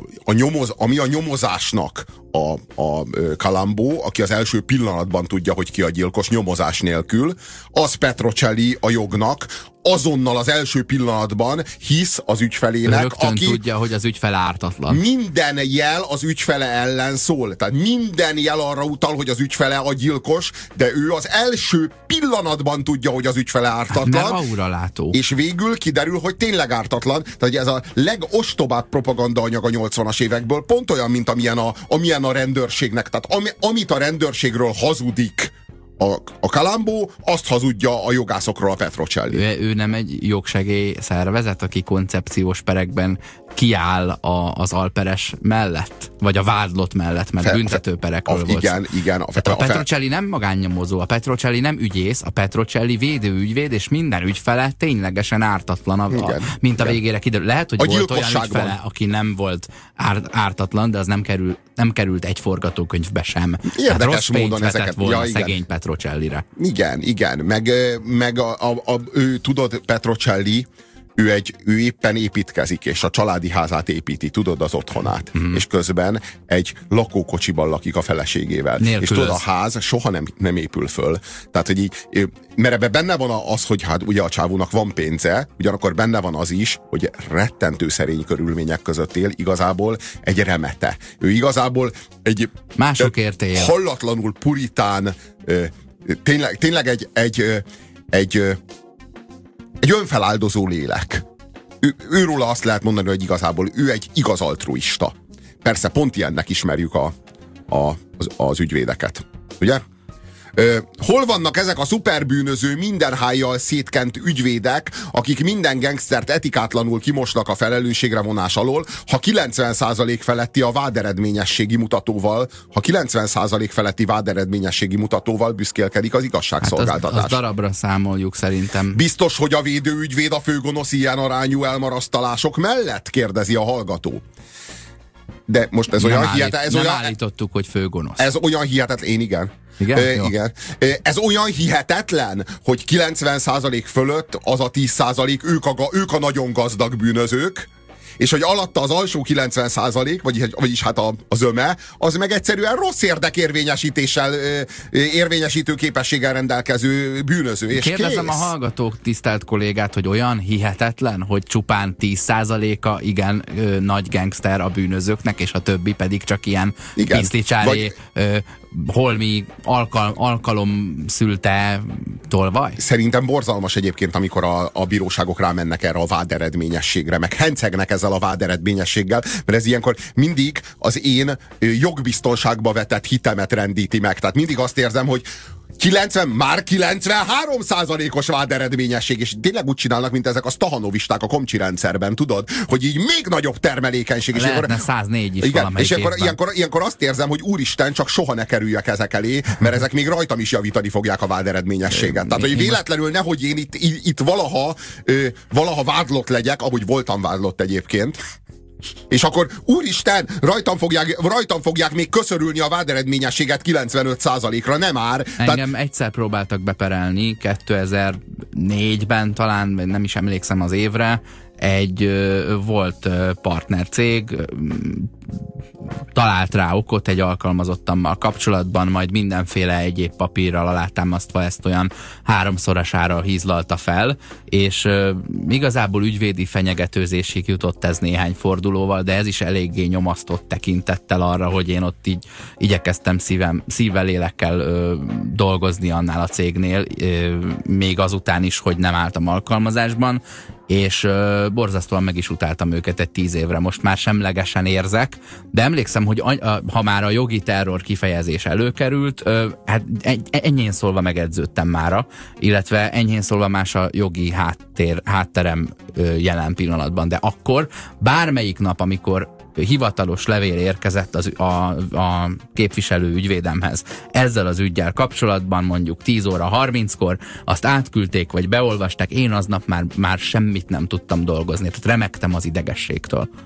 a nyomozásnak a Columbo, aki az első pillanatban tudja, hogy ki a gyilkos nyomozás nélkül, az Petrocelli a jognak, azonnal az első pillanatban hisz az ügyfelének, rögtön aki tudja, hogy az ügyfele ártatlan. minden jel az ügyfele ellen szól. Tehát minden jel arra utal, hogy az ügyfele a gyilkos, de ő az első pillanatban tudja, hogy az ügyfele ártatlan. Mert auralátó. És végül kiderül, hogy tényleg ártatlan. Tehát ez a legostobább propaganda anyag a 80-as évekből, pont olyan, mint amilyen a rendőrségnek. Tehát amit a rendőrségről hazudik a Columbo, azt hazudja a jogászokról a Petrocelli. Ő nem egy jogsegély szervezet, aki koncepciós perekben kiáll az alperes mellett? Vagy a vádlott mellett, mert büntetőperekről volt. Igen. A Petrocelli nem magánnyomozó, a Petrocelli nem ügyész, a Petrocelli védőügyvéd, és minden ügyfele ténylegesen ártatlan, mint a végére kiderül. Lehet, hogy volt olyan ügyfele, aki nem volt ártatlan, de az nem került egy forgatókönyvbe sem. Érdekes módon ezeket volna szegény Petrocellire. Igen. Meg ő, tudod, Petrocelli, ő éppen építkezik, és a családi házát építi, tudod, az otthonát. És közben egy lakókocsiban lakik a feleségével. Nélkülöz. És tudod, a ház soha nem épül föl. Tehát, hogy így, mert ebben benne van az, hogy hát ugye a csávónak van pénze, ugyanakkor benne van az is, hogy rettentő szerény körülmények között él, igazából egy remete. Ő igazából egy másokért él. Hallatlanul puritán, tényleg egy önfeláldozó lélek. Őróla azt lehet mondani, hogy igazából ő egy igaz altruista. Persze pont ilyennek ismerjük az ügyvédeket. Ugye? Hol vannak ezek a szuperbűnöző, minden hájjal szétkent ügyvédek, akik minden gengsztert etikátlanul kimosnak a felelősségre vonás alól, ha 90% feletti a váderedményességi mutatóval büszkélkedik az igazságszolgáltatás. Hát az darabra számoljuk szerintem. Biztos, hogy a védőügyvéd a főgonosz ilyen arányú elmarasztalások mellett? Kérdezi a hallgató. De most ez olyan hihetetlen. Nem állítottuk, hogy főgonosz. Ez olyan hihetetlen. Én igen. Igen. Ez olyan hihetetlen, hogy 90% fölött az a 10% ők a nagyon gazdag bűnözők, és hogy alatta az alsó 90%, vagyis hát a zöme, az meg egyszerűen rossz érdekérvényesítéssel, érvényesítő képességgel rendelkező bűnöző. És kérdezem kész. A hallgatók, tisztelt kollégát, hogy olyan hihetetlen, hogy csupán 10%-a igen nagy gangster a bűnözőknek, és a többi pedig csak ilyen piszlicsári, holmi alkalom szülte tolvaj? Szerintem borzalmas egyébként, amikor a bíróságok rámennek erre a váderedményességre, meg hencegnek ezzel a váderedményességgel, mert ez ilyenkor mindig az én jogbiztonságba vetett hitemet rendíti meg. Tehát mindig azt érzem, hogy 93%-os váderedményesség, és tényleg úgy csinálnak, mint ezek a stahanovisták a komcsi rendszerben, tudod? Hogy így még nagyobb termelékenység. Lehetne 104 is igen, valamelyik és évben. ilyenkor azt érzem, hogy úristen, csak soha ne kerüljek ezek elé, mert ezek még rajtam is javítani fogják a váderedményességet. Tehát, hogy véletlenül nehogy én itt valaha vádlott legyek, ahogy voltam vádlott egyébként, és akkor úristen, rajtam fogják még köszörülni a váderedményességet 95%-ra, nem már. Engem egyszer próbáltak beperelni, 2004-ben talán, nem is emlékszem az évre, egy volt partnercég talált rá okot egy alkalmazottammal kapcsolatban, majd mindenféle egyéb papírral alátámasztva ezt olyan 3-szorosára hízlalta fel, és igazából ügyvédi fenyegetőzésig jutott ez néhány fordulóval, de ez is eléggé nyomasztott tekintettel arra, hogy én ott így igyekeztem szívvel lélekkel dolgozni annál a cégnél, még azután is, hogy nem álltam alkalmazásban, és borzasztóan meg is utáltam őket egy 10 évre. Most már semlegesen érzek, de emlékszem, hogy ha már a jogi terror kifejezés előkerült, hát enyhén szólva megedződtem mára, illetve enyhén szólva más a jogi hátterem jelen pillanatban, de akkor bármelyik nap, amikor hivatalos levél érkezett a képviselő ügyvédemhez ezzel az üggyel kapcsolatban, mondjuk 10:30-kor, azt átküldték, vagy beolvasták, én aznap már semmit nem tudtam dolgozni, tehát remegtem az idegességtől.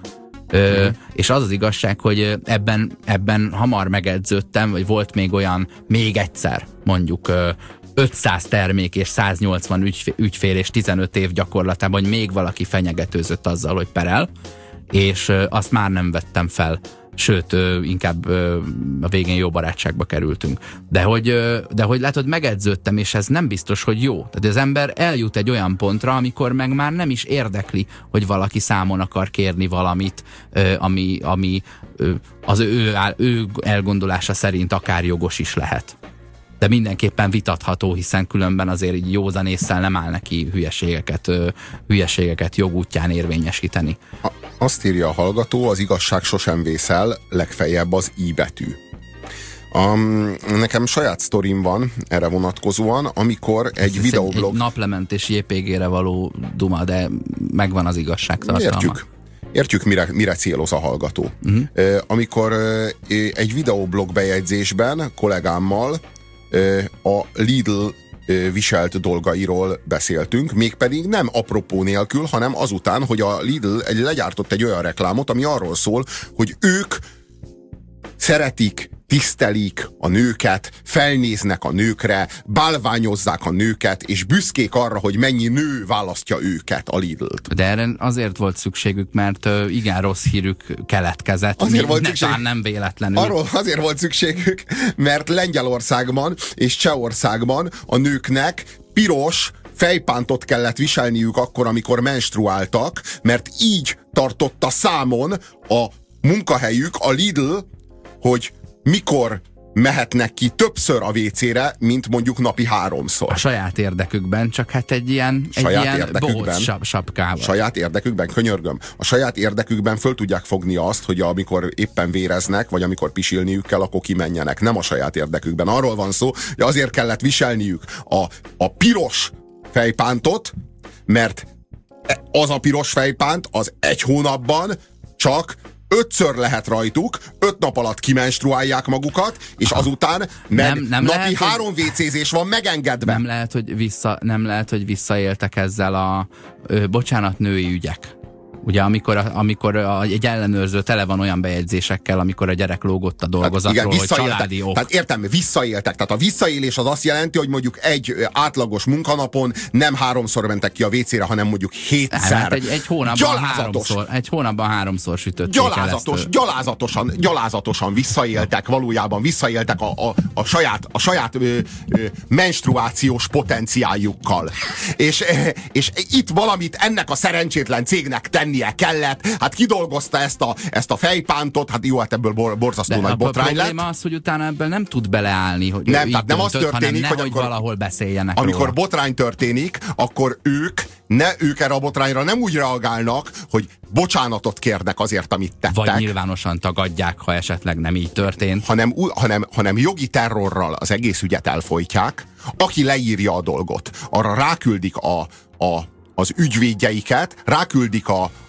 És az az igazság, hogy ebben hamar megedződtem, vagy volt még olyan, még egyszer, mondjuk 500 termék és 180 ügyfél és 15 év gyakorlatában, hogy még valaki fenyegetőzött azzal, hogy perel, és azt már nem vettem fel. Sőt, inkább a végén jó barátságba kerültünk. De hogy látod, megedződtem, és ez nem biztos, hogy jó. Tehát az ember eljut egy olyan pontra, amikor meg már nem is érdekli, hogy valaki számon akar kérni valamit, ami az ő elgondolása szerint akár jogos is lehet. De mindenképpen vitatható, hiszen különben azért így józan ésszel nem áll neki hülyeségeket jogútján érvényesíteni. Azt írja a hallgató, az igazság sosem vészel, legfeljebb az i betű. Nekem saját sztorim van erre vonatkozóan, amikor egy videoblog... Egy naplement és JPG-re való duma, de megvan az igazság tartalma. Értjük, mire céloz a hallgató. Amikor egy videoblog bejegyzésben kollégámmal a Lidl viselt dolgairól beszéltünk, mégpedig nem apropó nélkül, hanem azután, hogy a Lidl legyártott egy olyan reklámot, ami arról szól, hogy ők szeretik, tisztelik a nőket, felnéznek a nőkre, bálványozzák a nőket, és büszkék arra, hogy mennyi nő választja őket, a Lidl-t. De erre azért volt szükségük, mert igen rossz hírük keletkezett. Azért volt szükség, nem véletlenül. Arról azért volt szükségük, mert Lengyelországban és Csehországban a nőknek piros fejpántot kellett viselniük akkor, amikor menstruáltak, mert így tartotta számon a munkahelyük, a Lidl, hogy mikor mehetnek ki többször a WC-re, mint mondjuk napi 3-szor. A saját érdekükben, csak hát egy ilyen bohóc sapkával. Saját érdekükben, könyörgöm. A saját érdekükben föl tudják fogni azt, hogy amikor éppen véreznek, vagy amikor pisilniük kell, akkor kimenjenek. Nem a saját érdekükben. Arról van szó, hogy azért kellett viselniük a piros fejpántot, mert az a piros fejpánt az egy hónapban csak 5-ször lehet rajtuk, 5 nap alatt kimenstruálják magukat, és azután meg nem napi 3 WC-zés van megengedve. Nem lehet, hogy visszaéltek ezzel a női ügyek. Ugye amikor egy ellenőrző tele van olyan bejegyzésekkel, amikor a gyerek lógott a dolgozatról, hogy családi ok. Tehát értem, visszaéltek. Tehát a visszaélés az azt jelenti, hogy mondjuk egy átlagos munkanapon nem 3-szor mentek ki a WC-re, hanem mondjuk 7-szer. Egy hónapban 3-szor sütötték Gyalázatosan visszaéltek, valójában visszaéltek a saját menstruációs potenciáljukkal. És itt valamit ennek a szerencsétlen cégnek tennie kellett. Hát kidolgozta ezt a fejpántot, hát jó, hát ebből borzasztó nagy botrány lett. A probléma az, hogy utána ebből nem tud beleállni, hogy nem, tehát nem az történik, hogy akkor, valahol beszéljenek amikor róla. Botrány történik, akkor ők erre a botrányra nem úgy reagálnak, hogy bocsánatot kérnek azért, amit tettek. Vagy nyilvánosan tagadják, ha esetleg nem így történt. Hanem jogi terrorral az egész ügyet elfojtják, aki leírja a dolgot. Arra ráküldik az ügyvédjeiket, ráküldik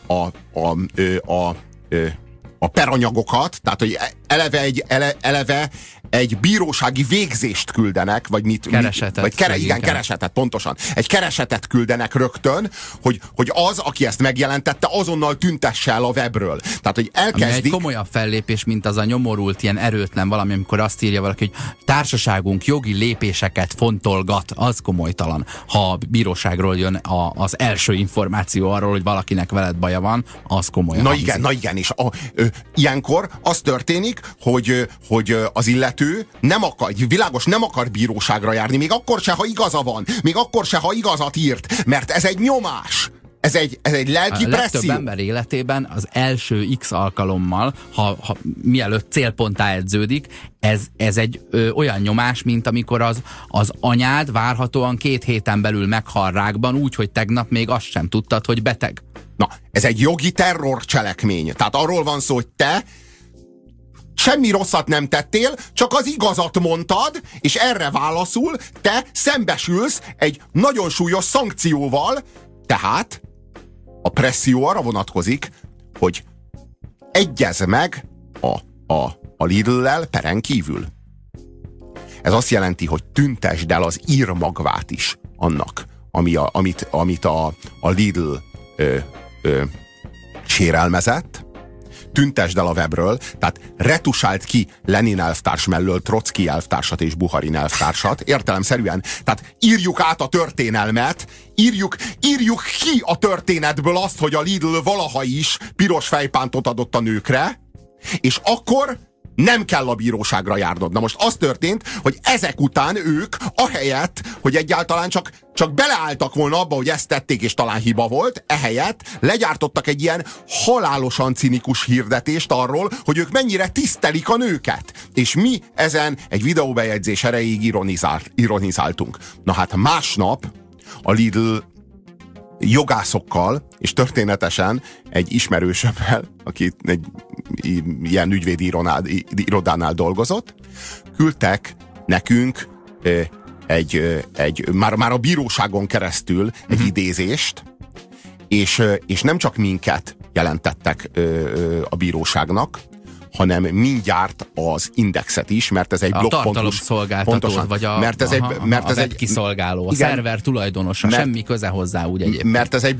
a peranyagokat, tehát hogy eleve egy bírósági végzést küldenek, vagy mit? Keresetet, pontosan. Egy keresetet küldenek rögtön, hogy az, aki ezt megjelentette, azonnal tüntesse el a webről. Tehát, hogy elkezdik... Ami egy komolyabb fellépés, mint az a nyomorult, ilyen erőtlen valami, amikor azt írja valaki, hogy társaságunk jogi lépéseket fontolgat, az komolytalan. Ha a bíróságról jön az első információ arról, hogy valakinek veled baja van, az komoly. Na igen, és ilyenkor az történik, hogy az illető nem akar bíróságra járni, még akkor se, ha igaza van, még akkor se, ha igazat írt, mert ez egy nyomás. Ez egy lelki presszió. A legtöbb ember életében az első X alkalommal, ha mielőtt célponttá edződik, ez egy olyan nyomás, mint amikor az anyád várhatóan 2 héten belül meghal rákban, úgy, hogy tegnap még azt sem tudtad, hogy beteg. Na, ez egy jogi terrorcselekmény. Tehát arról van szó, hogy te semmi rosszat nem tettél, csak az igazat mondtad, és erre válaszul te szembesülsz egy nagyon súlyos szankcióval, tehát a presszió arra vonatkozik, hogy egyezz meg a Lidl-lel peren kívül. Ez azt jelenti, hogy tüntesd el az írmagvát is annak, amit a Lidl sérelmezett, tüntesd el a webről, tehát retusált ki Lenin elvtárs mellől Trocki elvtársat és Buharin elvtársat, értelemszerűen. Tehát írjuk át a történelmet, írjuk ki a történetből azt, hogy a Lidl valaha is piros fejpántot adott a nőkre, és akkor nem kell a bíróságra járnod. Na most az történt, hogy ezek után ők, ahelyett, hogy egyáltalán csak beleálltak volna abba, hogy ezt tették, és talán hiba volt, ehelyett legyártottak egy ilyen halálosan cinikus hirdetést arról, hogy ők mennyire tisztelik a nőket. És mi ezen egy videóbejegyzés erejéig ironizáltunk. Na hát másnap a Lidl jogászokkal, és történetesen egy ismerősömmel, aki egy ilyen ügyvédi irodánál dolgozott, küldtek nekünk már a bíróságon keresztül egy idézést, és nem csak minket jelentettek a bíróságnak, hanem mindjárt az Indexet is, mert ez egy blogpontus szolgáltató, vagy a webkiszolgáló, a szerver tulajdonosa, semmi köze hozzá úgy egyébként. Mert ez egy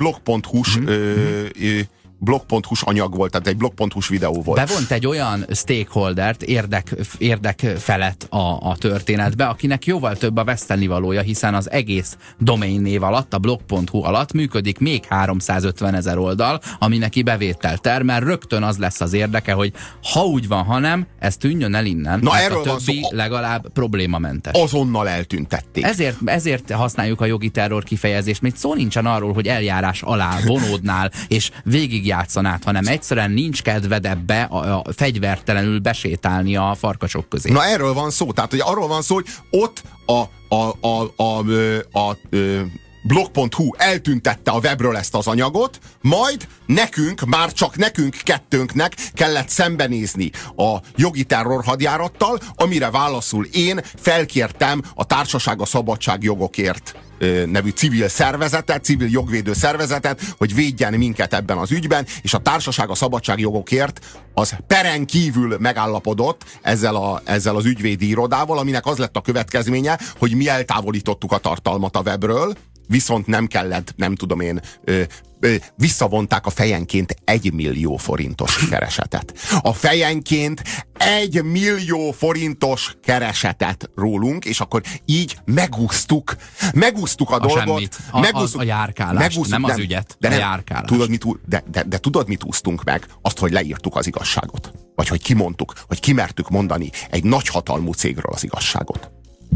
blog.hu-s anyag volt, tehát egy blog.hu-s videó volt. Bevont egy olyan stakeholdert, érdek felett a történetbe, akinek jóval több a vesztenivalója, hiszen az egész domain név alatt, a blog.hu alatt működik még 350 000 oldal, ami neki bevételt termel, rögtön az lesz az érdeke, hogy ha úgy van, ha nem, ez tűnjön el innen. Na, erről a többi legalább problémamentes. Azonnal eltüntették. Ezért használjuk a jogi terror kifejezést, mert szó nincsen arról, hogy eljárás alá vonódnál, és végigjátszanád, hanem egyszerűen nincs kedved ebbe a fegyvertelenül besétálni a farkasok közé. Na, erről van szó. Tehát, hogy arról van szó, hogy ott a blog.hu eltüntette a webről ezt az anyagot, majd nekünk, már csak nekünk kettőnknek kellett szembenézni a jogi terror hadjárattal, amire válaszul én felkértem a Társaság a Szabadságjogokért nevű civil szervezetet, civil jogvédő szervezetet, hogy védjen minket ebben az ügyben, és a Társaság a Szabadságjogokért az peren kívül megállapodott ezzel az ügyvédi irodával, aminek az lett a következménye, hogy mi eltávolítottuk a tartalmat a webről, viszont nem kellett, nem tudom én, visszavonták a fejenként 1 millió forintos keresetet. A fejenként 1 millió forintos keresetet rólunk, és akkor így megúsztuk a dolgot. Semmit. A járkálást, nem az ügyet, de a járkálást. De tudod, mit úsztunk meg? Azt, hogy leírtuk az igazságot. Vagy hogy kimondtuk, hogy kimertük mondani egy nagyhatalmú cégről az igazságot.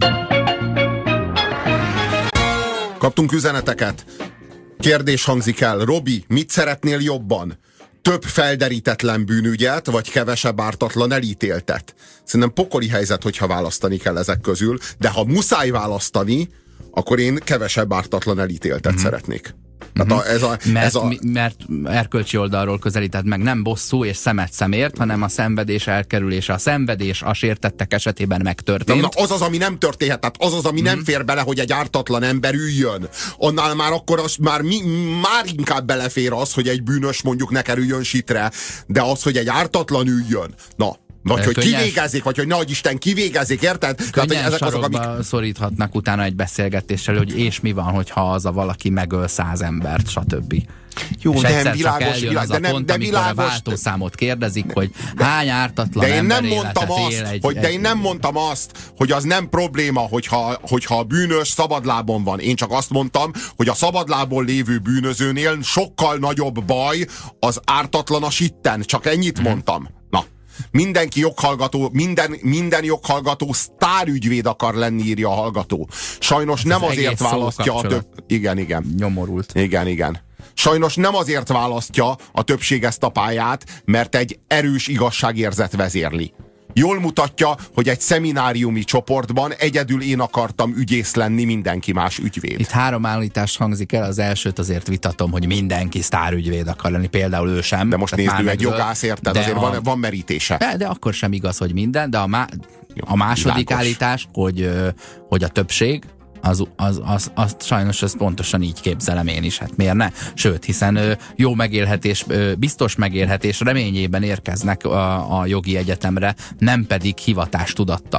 Kaptunk üzeneteket. Kérdés hangzik el. Robi, mit szeretnél jobban? Több felderítetlen bűnügyet, vagy kevesebb ártatlan elítéltet? Szerintem pokoli helyzet, hogyha választani kell ezek közül, de ha muszáj választani, akkor én kevesebb ártatlan elítéltet szeretnék. Mert erkölcsi oldalról közelíted meg, nem bosszú és szemet szemért, hanem a szenvedés elkerülése. A szenvedés a sértettek esetében megtörtént. Na, az az, ami nem történhet, tehát az az, ami nem fér bele, hogy egy ártatlan ember üljön. Annál már akkor már inkább belefér az, hogy egy bűnös mondjuk ne kerüljön sitre, de az, hogy egy ártatlan üljön, na, vagy hogy kivégezzék, vagy hogy nagy Isten kivégezzék, érted? Könnyen ezek azok, amik szoríthatnak utána egy beszélgetéssel, hogy és mi van, hogyha az a valaki megöl 100 embert, stb. Jó, és de világos, de világos, a váltószámot kérdezik, hogy hány ártatlan ember életet él de én nem mondtam azt, hogy az nem probléma, hogyha a bűnös szabadlábon van. Én csak azt mondtam, hogy a szabadlábon lévő bűnözőnél sokkal nagyobb baj az ártatlan a sitten. Csak ennyit mondtam. Na. Mindenki joghallgató, minden joghallgató sztárügyvéd akar lenni, írja a hallgató. Sajnos nem azért választja a több... Igen. Nyomorult. Igen. Sajnos nem azért választja a többség ezt a pályát, mert egy erős igazságérzet vezérli. Jól mutatja, hogy egy szemináriumi csoportban egyedül én akartam ügyész lenni, mindenki más ügyvéd. Itt 3 állítás hangzik el, az elsőt azért vitatom, hogy mindenki sztárügyvéd akar lenni, például ő sem. De most nézd, ő egy jogász, érted? Azért van merítése. De akkor sem igaz, hogy minden, de a második állítás, hogy a többség, az sajnos ezt pontosan így képzelem én is, hát miért ne? Sőt, hiszen jó megélhetés, biztos megélhetés reményében érkeznek a jogi egyetemre, nem pedig hivatástudattal.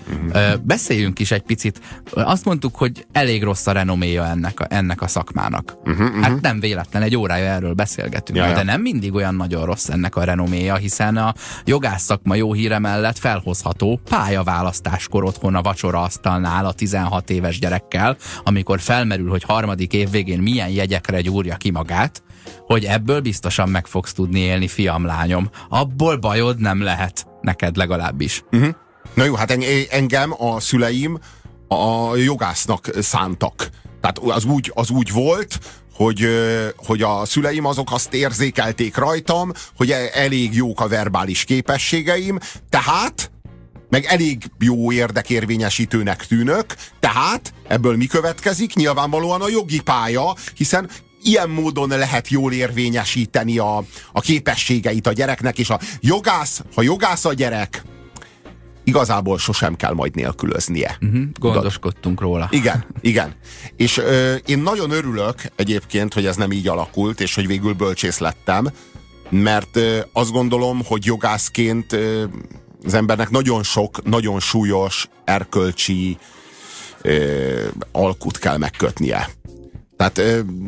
Beszéljünk is egy picit. Azt mondtuk, hogy elég rossz a renoméja ennek a szakmának. Hát nem véletlen, egy órája erről beszélgetünk. De nem mindig olyan nagyon rossz ennek a renoméja, hiszen a jogász szakma jó híre mellett felhozható pályaválasztáskor otthon a vacsoraasztalnál a 16 éves gyerekkel, amikor felmerül, hogy harmadik év végén milyen jegyekre gyúrja ki magát, hogy ebből biztosan meg fogsz tudni élni, fiam, lányom. Abból bajod nem lehet. Neked legalábbis. Na jó, hát engem a szüleim a jogásznak szántak. Tehát az úgy volt, hogy a szüleim azok azt érzékelték rajtam, hogy elég jók a verbális képességeim, tehát meg elég jó érdekérvényesítőnek tűnök, tehát ebből mi következik? Nyilvánvalóan a jogi pálya, hiszen ilyen módon lehet jól érvényesíteni a képességeit a gyereknek, és ha jogász a gyerek, igazából sosem kell majd nélkülöznie. Gondoskodtunk róla. Igen. És én nagyon örülök egyébként, hogy ez nem így alakult, és hogy végül bölcsész lettem, mert azt gondolom, hogy jogászként az embernek nagyon sok, nagyon súlyos, erkölcsi alkut kell megkötnie. Tehát,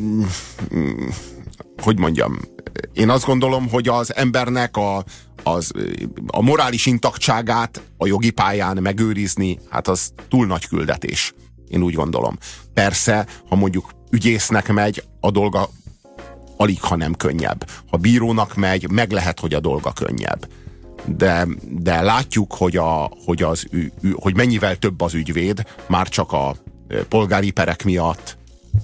hogy mondjam, én azt gondolom, hogy az embernek a morális intaktságát a jogi pályán megőrizni, hát az túl nagy küldetés. Én úgy gondolom. Persze, ha mondjuk ügyésznek megy, a dolga alig, ha nem könnyebb. Ha bírónak megy, meg lehet, hogy a dolga könnyebb. De látjuk, hogy mennyivel több az ügyvéd, már csak a polgári perek miatt,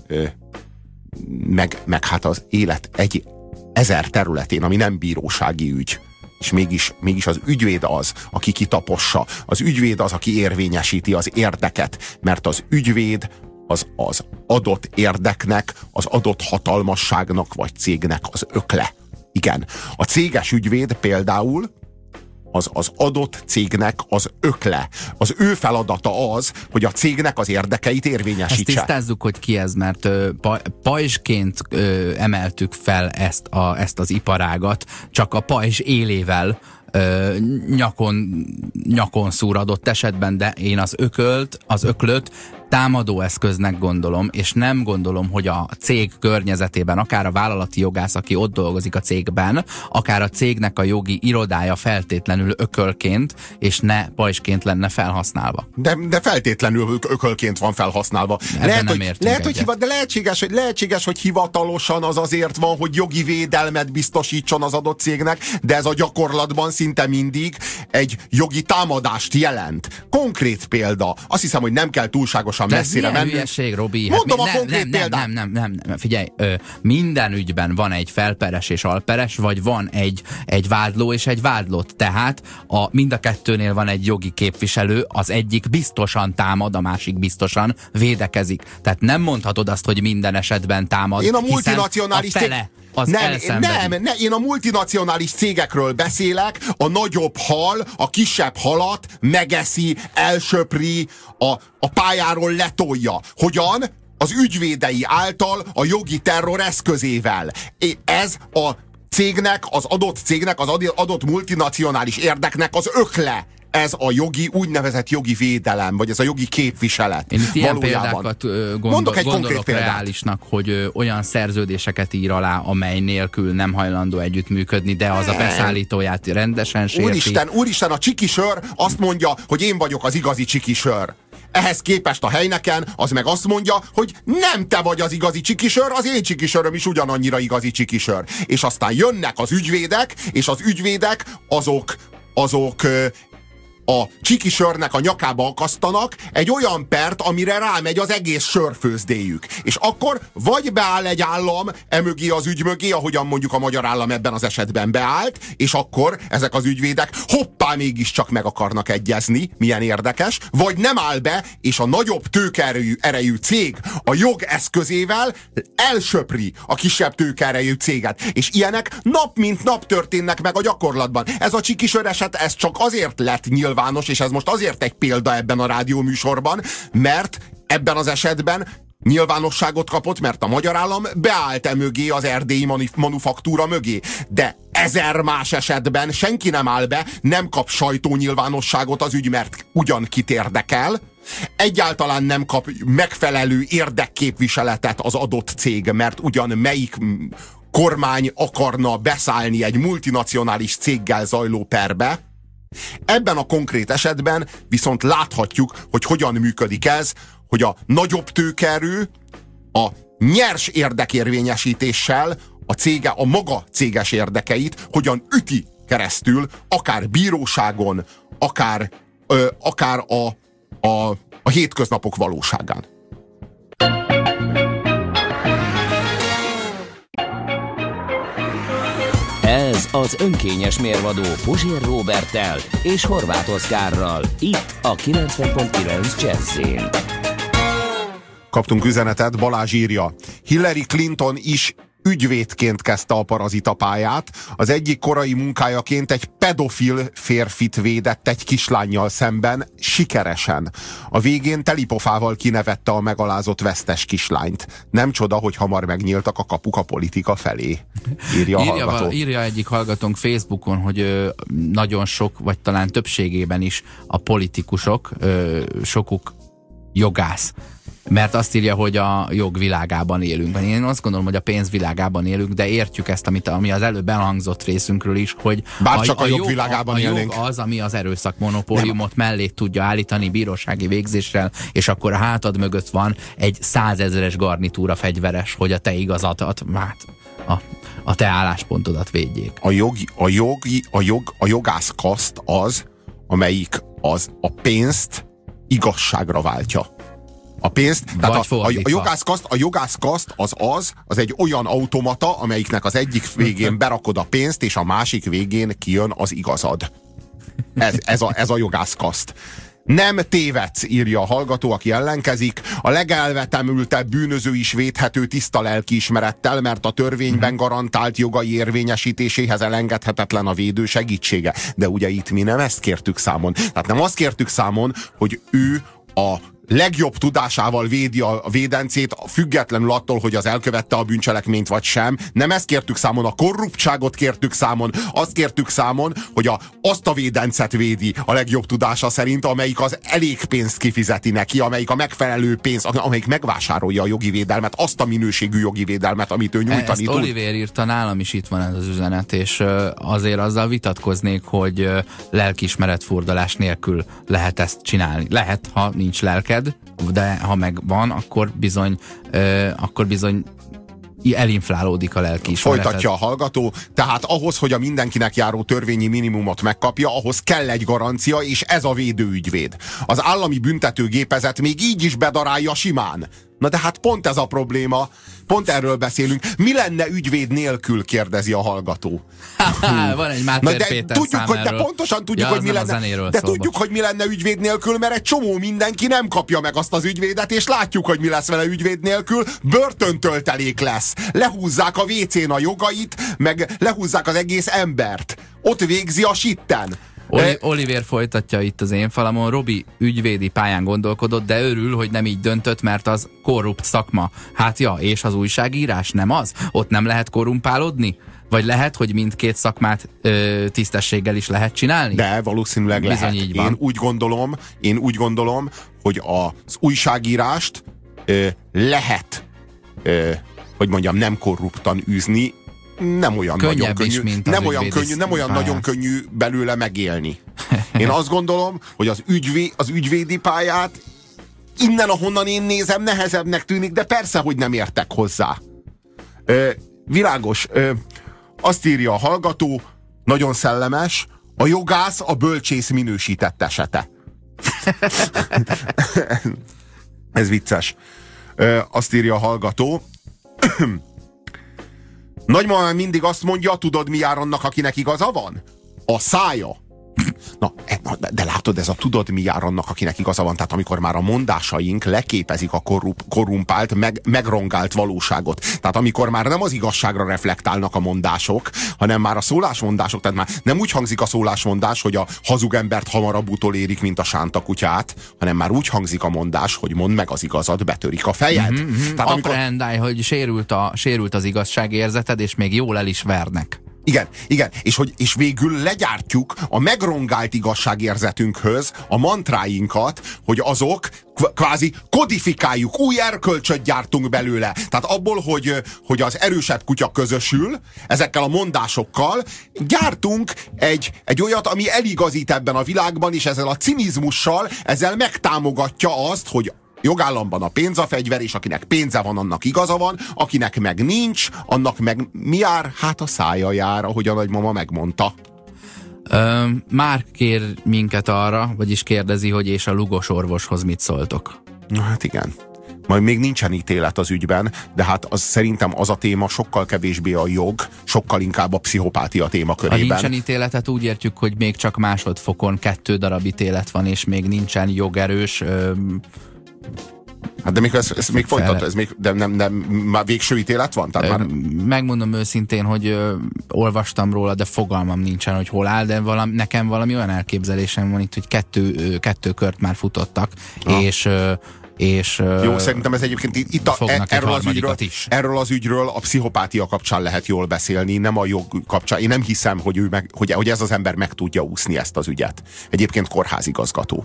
meg hát az élet egy 1000 területén, ami nem bírósági ügy. És mégis az ügyvéd az, aki kitapossa. Az ügyvéd az, aki érvényesíti az érdeket, mert az ügyvéd az adott érdeknek, az adott hatalmasságnak vagy cégnek az ökle. Igen. A céges ügyvéd például az adott cégnek az ökle. Az ő feladata az, hogy a cégnek az érdekeit érvényesítse. Ezt tisztázzuk, hogy ki ez, mert pajzsként emeltük fel ezt az iparágat, csak a pajzs élével nyakon szúr adott esetben, de én az öklöt támadóeszköznek gondolom, és nem gondolom, hogy a cég környezetében, akár a vállalati jogász, aki ott dolgozik a cégben, akár a cégnek a jogi irodája feltétlenül ökölként, és ne pajzsként lenne felhasználva. De feltétlenül ökölként van felhasználva. Lehetséges, hogy hivatalosan az azért van, hogy jogi védelmet biztosítson az adott cégnek, de ez a gyakorlatban szinte mindig egy jogi támadást jelent. Konkrét példa. Azt hiszem, hogy nem kell túlságosan messzire menni. Hülyeség, Robi. Mondom a konkrét példát. Nem. Figyelj, minden ügyben van egy felperes és alperes, vagy van egy vádló és egy vádlott. Tehát mind a kettőnél van egy jogi képviselő, az egyik biztosan támad, a másik biztosan védekezik. Tehát nem mondhatod azt, hogy minden esetben támad, én a multinacionális én a multinacionális cégekről beszélek, a nagyobb hal, a kisebb halat megeszi, elsöpri, a pályáról letolja. Hogyan? Az ügyvédei által, a jogi terror eszközével. Ez a cégnek, az adott multinacionális érdeknek az ökle. Ez a úgynevezett jogi védelem, vagy ez a jogi képviselet. Én itt ilyen példákat gondolok reálisnak, hogy olyan szerződéseket ír alá, amely nélkül nem hajlandó együttműködni, de az a beszállítóját rendesen sérti. Úristen, a csikisör azt mondja, hogy én vagyok az igazi csikisör. Ehhez képest a helyneken az meg azt mondja, hogy nem te vagy az igazi csikisör, az én csikisöröm is ugyanannyira igazi csikisör. És aztán jönnek az ügyvédek, és az ügyvédek azok a csikisörnek a nyakába akasztanak egy olyan pert, amire rámegy az egész sörfőzdéjük. És akkor vagy beáll egy állam emögé az ügy mögé, ahogyan mondjuk a magyar állam ebben az esetben beállt, és akkor ezek az ügyvédek hoppá mégiscsak meg akarnak egyezni, milyen érdekes, vagy nem áll be, és a nagyobb tőkeerejű cég a jog eszközével elsöpri a kisebb tőkeerejű céget. És ilyenek nap mint nap történnek meg a gyakorlatban. Ez a csikisör eset, ez csak azért lett nyilvános, és ez most azért egy példa ebben a rádióműsorban, mert ebben az esetben nyilvánosságot kapott, mert a magyar állam beállt mögé, az erdélyi manufaktúra mögé. De 1000 más esetben senki nem áll be, nem kap sajtónyilvánosságot az ügy, mert ugyan kit érdekel, egyáltalán nem kap megfelelő érdekképviseletet az adott cég, mert ugyan melyik kormány akarna beszállni egy multinacionális céggel zajló perbe. Ebben a konkrét esetben viszont láthatjuk, hogy hogyan működik ez, hogy a nagyobb tőkeerő a nyers érdekérvényesítéssel a maga céges érdekeit hogyan üti keresztül, akár bíróságon, akár a hétköznapok valóságán. Ez az önkényes mérvadó Puzsér Róberttel és Horváth Oszkárral, itt a 90.9 Jazzyn. Kaptunk üzenetet, Balázs írja: Hillary Clinton is ügyvédként kezdte a parazita pályát. Az egyik korai munkájaként egy pedofil férfit védett egy kislánnyal szemben sikeresen. A végén telipofával kinevette a megalázott vesztes kislányt. Nem csoda, hogy hamar megnyíltak a kapuk a politika felé. Írja a hallgató. Írja egyik hallgatónk Facebookon, hogy nagyon sok, vagy talán többségében is a politikusok, sokuk jogász. Mert azt írja, hogy a jogvilágában élünk. Én azt gondolom, hogy a pénzvilágában élünk, de értjük ezt, ami az előbb elhangzott részünkről is, hogy bárcsak a jogvilágában élünk. Jog az, ami az erőszak monopóliumot mellé tudja állítani bírósági végzéssel, és akkor a hátad mögött van egy 100 000-es garnitúra fegyveres, hogy a te igazadat, a te álláspontodat védjék. A jogászkaszt az, amelyik a pénzt igazságra váltja. A pénzt, tehát a jogászkaszt az egy olyan automata, amelyiknek az egyik végén berakod a pénzt, és a másik végén kijön az igazad. Ez a jogászkaszt. Nem tévedsz, írja a hallgató, aki ellenkezik. A legelvetemültebb bűnöző is védhető tiszta lelkiismerettel, mert a törvényben garantált jogai érvényesítéséhez elengedhetetlen a védő segítsége. De ugye itt mi nem ezt kértük számon. Tehát nem azt kértük számon, hogy ő a legjobb tudásával védi a védencét, függetlenül attól, hogy az elkövette a bűncselekményt vagy sem. Nem ezt kértük számon, a korruptságot kértük számon, azt kértük számon, hogy azt a védencet védi a legjobb tudása szerint, amelyik az elég pénzt kifizeti neki, amelyik a megfelelő pénz, amelyik megvásárolja a jogi védelmet, azt a minőségű jogi védelmet, amit ő nyújtani tud. Olivér írta, nálam is itt van ez az üzenet, és azért azzal vitatkoznék, hogy lelkiismeretfurdalás nélkül lehet ezt csinálni. Lehet, ha nincs lelke, de ha megvan, akkor bizony elinflálódik a lelkiismeret. Folytatja a hallgató, tehát ahhoz, hogy a mindenkinek járó törvényi minimumot megkapja, ahhoz kell egy garancia, és ez a védőügyvéd. Az állami büntetőgépezet még így is bedarálja simán. Na de hát pont ez a probléma, pont erről beszélünk. Mi lenne ügyvéd nélkül, kérdezi a hallgató. Van egy Máter Péter szám erről. De pontosan tudjuk, hogy mi lenne. De tudjuk, hogy mi lenne ügyvéd nélkül, mert egy csomó mindenki nem kapja meg azt az ügyvédet, és látjuk, hogy mi lesz vele ügyvéd nélkül. Börtöntöltelék lesz. Lehúzzák a WC-n a jogait, meg lehúzzák az egész embert. Ott végzi a sitten. Olivér folytatja itt az én falamon. Robi ügyvédi pályán gondolkodott, de örül, hogy nem így döntött, mert az korrupt szakma. Hát ja, és az újságírás nem az? Ott nem lehet korrumpálódni? Vagy lehet, hogy mindkét szakmát tisztességgel is lehet csinálni? De valószínűleg bizony lehet. Így van. Én úgy gondolom, hogy az újságírást lehet, hogy mondjam, nem korruptan űzni, nem olyan nagyon könnyű, nem olyan nagyon könnyű belőle megélni. Én azt gondolom, hogy az ügyvédi pályát innen, ahonnan én nézem, nehezebbnek tűnik, de persze, hogy nem értek hozzá. Világos. Azt írja a hallgató, nagyon szellemes, a jogász a bölcsész minősített esete. Ez vicces. Azt írja a hallgató, nagymamám mindig azt mondja, tudod mi jár annak, akinek igaza van? A szája. de látod, ez a tudod mi jár annak, akinek igaza van. Tehát amikor már a mondásaink leképezik a korrumpált, megrongált valóságot. Tehát amikor már nem az igazságra reflektálnak a mondások, hanem már a szólásmondások, tehát már nem úgy hangzik a szólásmondás, hogy a hazug embert hamarabb utolérik, mint a sánta kutyát, hanem már úgy hangzik a mondás, hogy mondd meg az igazat, betörik a fejed. Tehát amikor... hogy sérült az igazságérzeted, és még jól el is vernek. Igen, és végül legyártjuk a megrongált igazságérzetünkhöz a mantráinkat, hogy azok kvázi kodifikáljuk, új erkölcsöt gyártunk belőle. Tehát abból, hogy az erősebb kutya közösül, ezekkel a mondásokkal gyártunk egy olyat, ami eligazít ebben a világban, és ezzel a cinizmussal, ezzel megtámogatja azt, hogy jogállamban a pénz a fegyver, és akinek pénze van, annak igaza van, akinek meg nincs, annak meg mi jár? Hát a szája jár, ahogy a nagymama megmondta. Már kér minket arra, vagyis kérdezi, hogy és a lugos orvoshoz mit szóltok? Na hát igen. Majd még nincsen ítélet az ügyben, de hát szerintem az a téma sokkal kevésbé a jog, sokkal inkább a pszichopátia témakörében. Ha nincsen ítéletet, úgy értjük, hogy még csak másodfokon 2 darab ítélet van, és még nincsen jogerős... Hát de még ez még folytat, ez még, de nem, már végső ítélet van? Tehát már... Megmondom őszintén, hogy olvastam róla, de fogalmam nincsen, hogy hol áll, de nekem valami olyan elképzelésem van itt, hogy kettő kört már futottak, és jó, szerintem ez egyébként itt erről az ügyről a pszichopátia kapcsán lehet jól beszélni, nem a jog kapcsán. Én nem hiszem, hogy ez az ember meg tudja úszni ezt az ügyet. Egyébként kórházigazgató.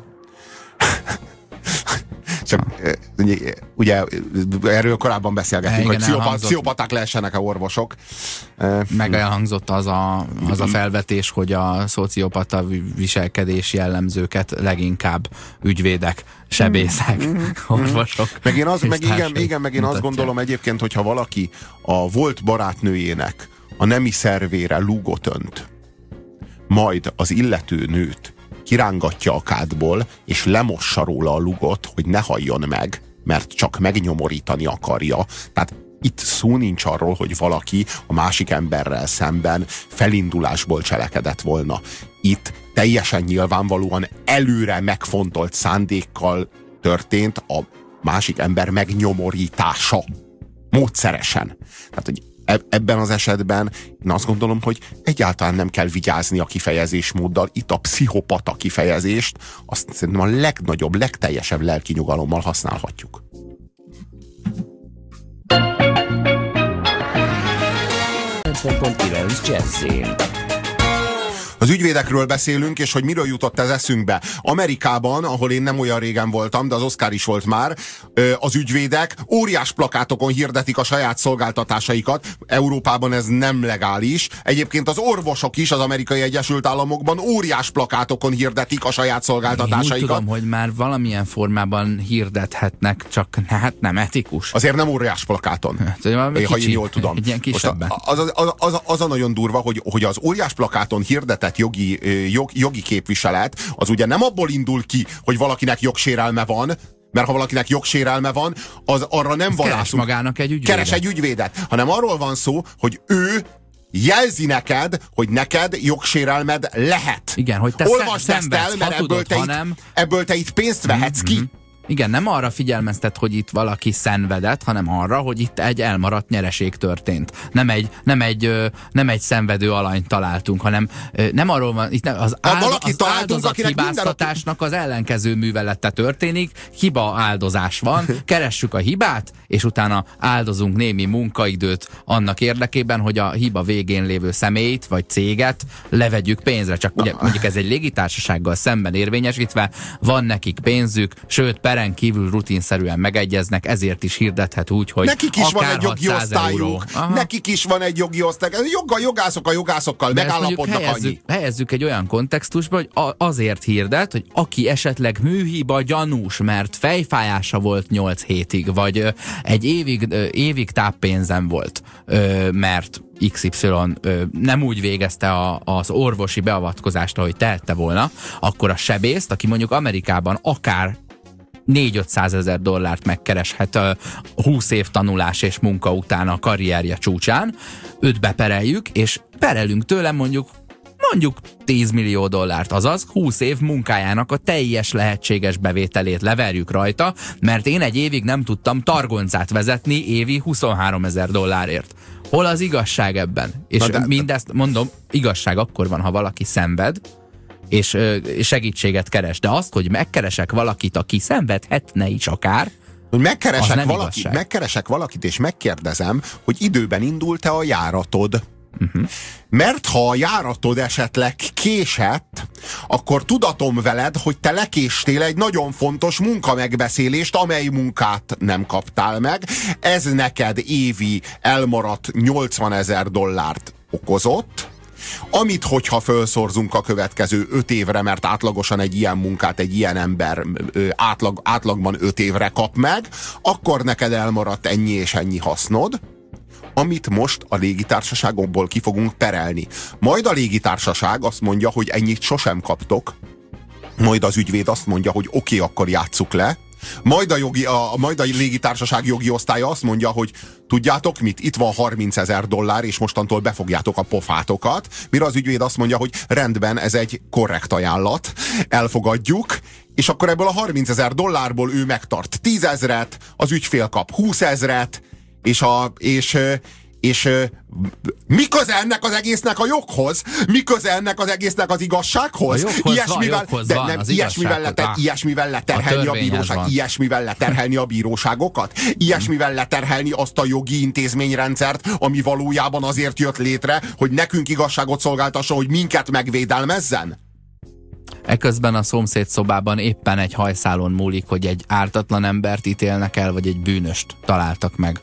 Csak ugye erről korábban beszélgettünk, hogy pszichopaták lehessenek-e orvosok. Meg elhangzott az a felvetés, hogy a szociopata viselkedés jellemzőket leginkább ügyvédek, sebészek, orvosok. Meg én azt gondolom egyébként, hogyha valaki a volt barátnőjének a nemi szervére lúgot önt, majd az illető nőt kirángatja a kádból, és lemossa róla a lugot, hogy ne halljon meg, mert csak megnyomorítani akarja. Tehát itt szó nincs arról, hogy valaki a másik emberrel szemben felindulásból cselekedett volna. Itt teljesen nyilvánvalóan előre megfontolt szándékkal történt a másik ember megnyomorítása. Módszeresen. Tehát, hogy ebben az esetben én azt gondolom, hogy egyáltalán nem kell vigyázni a kifejezésmóddal. Itt a pszichopata kifejezést azt szerintem a legnagyobb, legteljesebb lelki nyugalommal használhatjuk. Az ügyvédekről beszélünk, és hogy miről jutott ez eszünkbe. Amerikában, ahol én nem olyan régen voltam, de az Oscar is volt már, az ügyvédek óriás plakátokon hirdetik a saját szolgáltatásaikat. Európában ez nem legális. Egyébként az orvosok is az Amerikai Egyesült Államokban óriás plakátokon hirdetik a saját szolgáltatásaikat. Én úgy tudom, hogy már valamilyen formában hirdethetnek, csak hát nem etikus. Azért nem óriás plakáton. Ha én jól tudom. Egy ilyen kisebben. Az a nagyon durva, hogy az óriás plakáton hirdetett jogi képviselet, az ugye nem abból indul ki, hogy valakinek jogsérelme van, mert ha valakinek jogsérelme van, az arra nem valászunk. Keres egy ügyvédet. Hanem arról van szó, hogy ő jelzi neked, hogy neked jogsérelmed lehet. Igen, hogy te olvasd ezt el, mert ebből te itt pénzt vehetsz ki. Igen, nem arra figyelmeztet, hogy itt valaki szenvedett, hanem arra, hogy itt egy elmaradt nyereség történt. Nem egy szenvedő alanyt találtunk, hanem nem arról van, itt az áldozat hibáztatásnak az ellenkező művelete történik, hiba áldozás van, keressük a hibát, és utána áldozunk némi munkaidőt annak érdekében, hogy a hiba végén lévő személyt vagy céget levegyük pénzre. Csak ugye mondjuk ez egy légitársasággal szemben érvényesítve, van nekik pénzük, sőt peren kívül rutinszerűen megegyeznek, ezért is hirdethet úgy, hogy nekik is van egy jogi osztályuk. Nekik is van egy jogi osztályuk. Jogászokkal megállapodnak annyi. Helyezzük egy olyan kontextusba, hogy azért hirdet, hogy aki esetleg műhiba gyanús, mert fejfájása volt 8 hétig, vagy egy évig táppénzem volt, mert XY nem úgy végezte az orvosi beavatkozást, ahogy tehette volna, akkor a sebészt, aki mondjuk Amerikában akár 400-500 ezer dollárt megkereshet 20 év tanulás és munka után a karrierje csúcsán, őt bepereljük, és perelünk tőle mondjuk mondjuk 10 millió dollárt, azaz 20 év munkájának a teljes lehetséges bevételét leverjük rajta, mert én egy évig nem tudtam targoncát vezetni évi 23 000 dollárért. Hol az igazság ebben? És mindezt mondom, igazság akkor van, ha valaki szenved, és segítséget keres. De azt, hogy megkeresek valakit, aki szenvedhetne is akár, hogy megkeresek valakit, és megkérdezem, hogy időben indult-e a járatod. Mert ha a járatod esetleg késett, akkor tudatom veled, hogy te lekéstél egy nagyon fontos munkamegbeszélést, amely munkát nem kaptál meg. Ez neked évi elmaradt 80 000 dollárt okozott, amit hogyha felszorzunk a következő 5 évre, mert átlagosan egy ilyen munkát egy ilyen ember átlagban 5 évre kap meg, akkor neked elmaradt ennyi és ennyi hasznod, amit most a légitársaságokból ki fogunk perelni. Majd a légitársaság azt mondja, hogy ennyit sosem kaptok, majd az ügyvéd azt mondja, hogy oké, akkor játsszuk le, majd a légitársaság jogi osztálya azt mondja, hogy tudjátok mit, itt van 30 000 dollár, és mostantól befogjátok a pofátokat, mire az ügyvéd azt mondja, hogy rendben, ez egy korrekt ajánlat, elfogadjuk, és akkor ebből a 30 000 dollárból ő megtart 10 000-et, az ügyfél kap 20 000-et, és mi köze ennek az egésznek a joghoz? Mi köze ennek az egésznek az igazsághoz? Ilyesmivel leterhelni a bíróság, ilyesmivel leterhelni a bíróságokat, ilyesmivel leterhelni azt a jogi intézményrendszert, ami valójában azért jött létre, hogy nekünk igazságot szolgáltasson, hogy minket megvédelmezzen? Eközben a szomszéd szobában éppen egy hajszálon múlik, hogy egy ártatlan embert ítélnek el, vagy egy bűnöst találtak meg,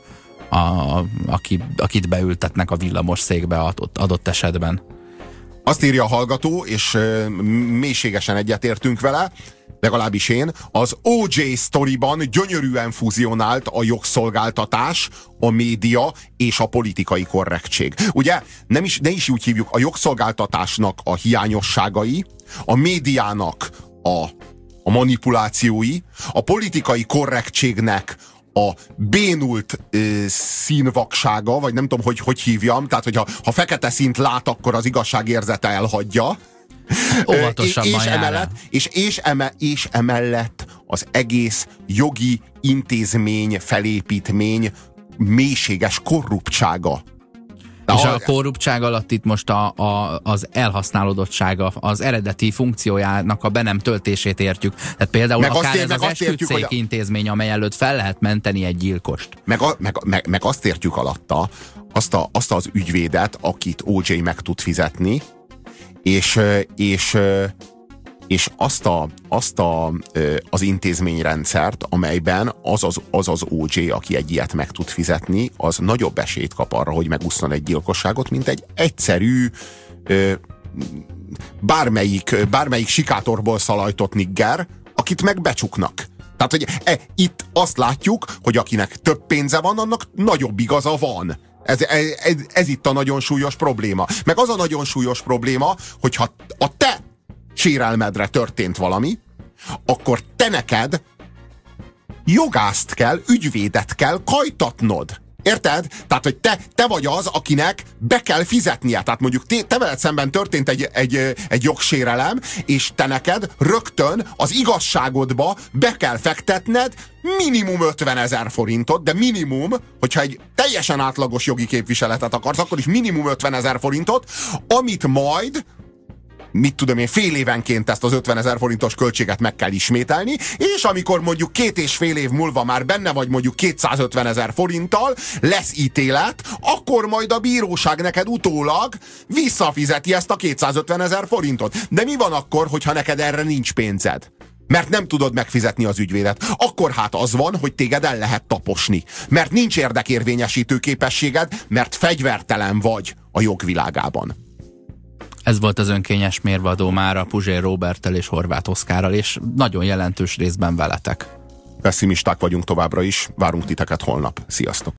akit beültetnek a villamos székbe adott esetben. Azt írja a hallgató, és mélységesen egyetértünk vele, legalábbis én, az O.J. sztoriban gyönyörűen fúzionált a jogszolgáltatás, a média és a politikai korrektség. Ugye, ne is úgy hívjuk, a jogszolgáltatásnak a hiányosságai, a médiának a manipulációi, a politikai korrektségnek a bénult színvaksága, vagy nem tudom, hogy hívjam, tehát hogyha fekete színt lát, akkor az igazságérzete elhagyja. Óvatosabban és emellett az egész jogi intézmény, felépítmény mélységes korruptsága. És a korruptság alatt itt most az elhasználódottsága, az eredeti funkciójának a be nem töltését értjük. Tehát például akár ez az esküdtszék intézmény, amely előtt fel lehet menteni egy gyilkost. Meg azt értjük alatta, azt az ügyvédet, akit O.J. meg tud fizetni, és az intézményrendszert, amelyben az O.J., aki egy ilyet meg tud fizetni, az nagyobb esélyt kap arra, hogy megusszon egy gyilkosságot, mint egy egyszerű bármelyik sikátorból szalajtott nigger, akit meg becsuknak. Tehát, hogy itt azt látjuk, hogy akinek több pénze van, annak nagyobb igaza van. Ez itt a nagyon súlyos probléma. Meg az a nagyon súlyos probléma, hogyha a te sérelmedre történt valami, akkor te neked jogászt kell, ügyvédet kell kajtatnod. Érted? Tehát, hogy te vagy az, akinek be kell fizetnie. Tehát mondjuk te veled szemben történt egy jogsérelem, és te neked rögtön az igazságodba be kell fektetned minimum 50 000 forintot, de minimum, hogyha egy teljesen átlagos jogi képviseletet akarsz, akkor is minimum 50 000 forintot, amit majd mit tudom én, fél évenként ezt az 50 000 forintos költséget meg kell ismételni, és amikor mondjuk 2,5 év múlva már benne vagy mondjuk 250 000 forinttal lesz ítélet, akkor majd a bíróság neked utólag visszafizeti ezt a 250 000 forintot. De mi van akkor, hogyha neked erre nincs pénzed? Mert nem tudod megfizetni az ügyvédet. Akkor hát az van, hogy téged el lehet taposni. Mert nincs érdekérvényesítő képességed, mert fegyvertelen vagy a jogvilágában. Ez volt az önkényes mérvadó mára Puzsér Róberttel és Horváth Oszkárral, és nagyon jelentős részben veletek. Pessimisták vagyunk továbbra is, várunk titeket holnap. Sziasztok!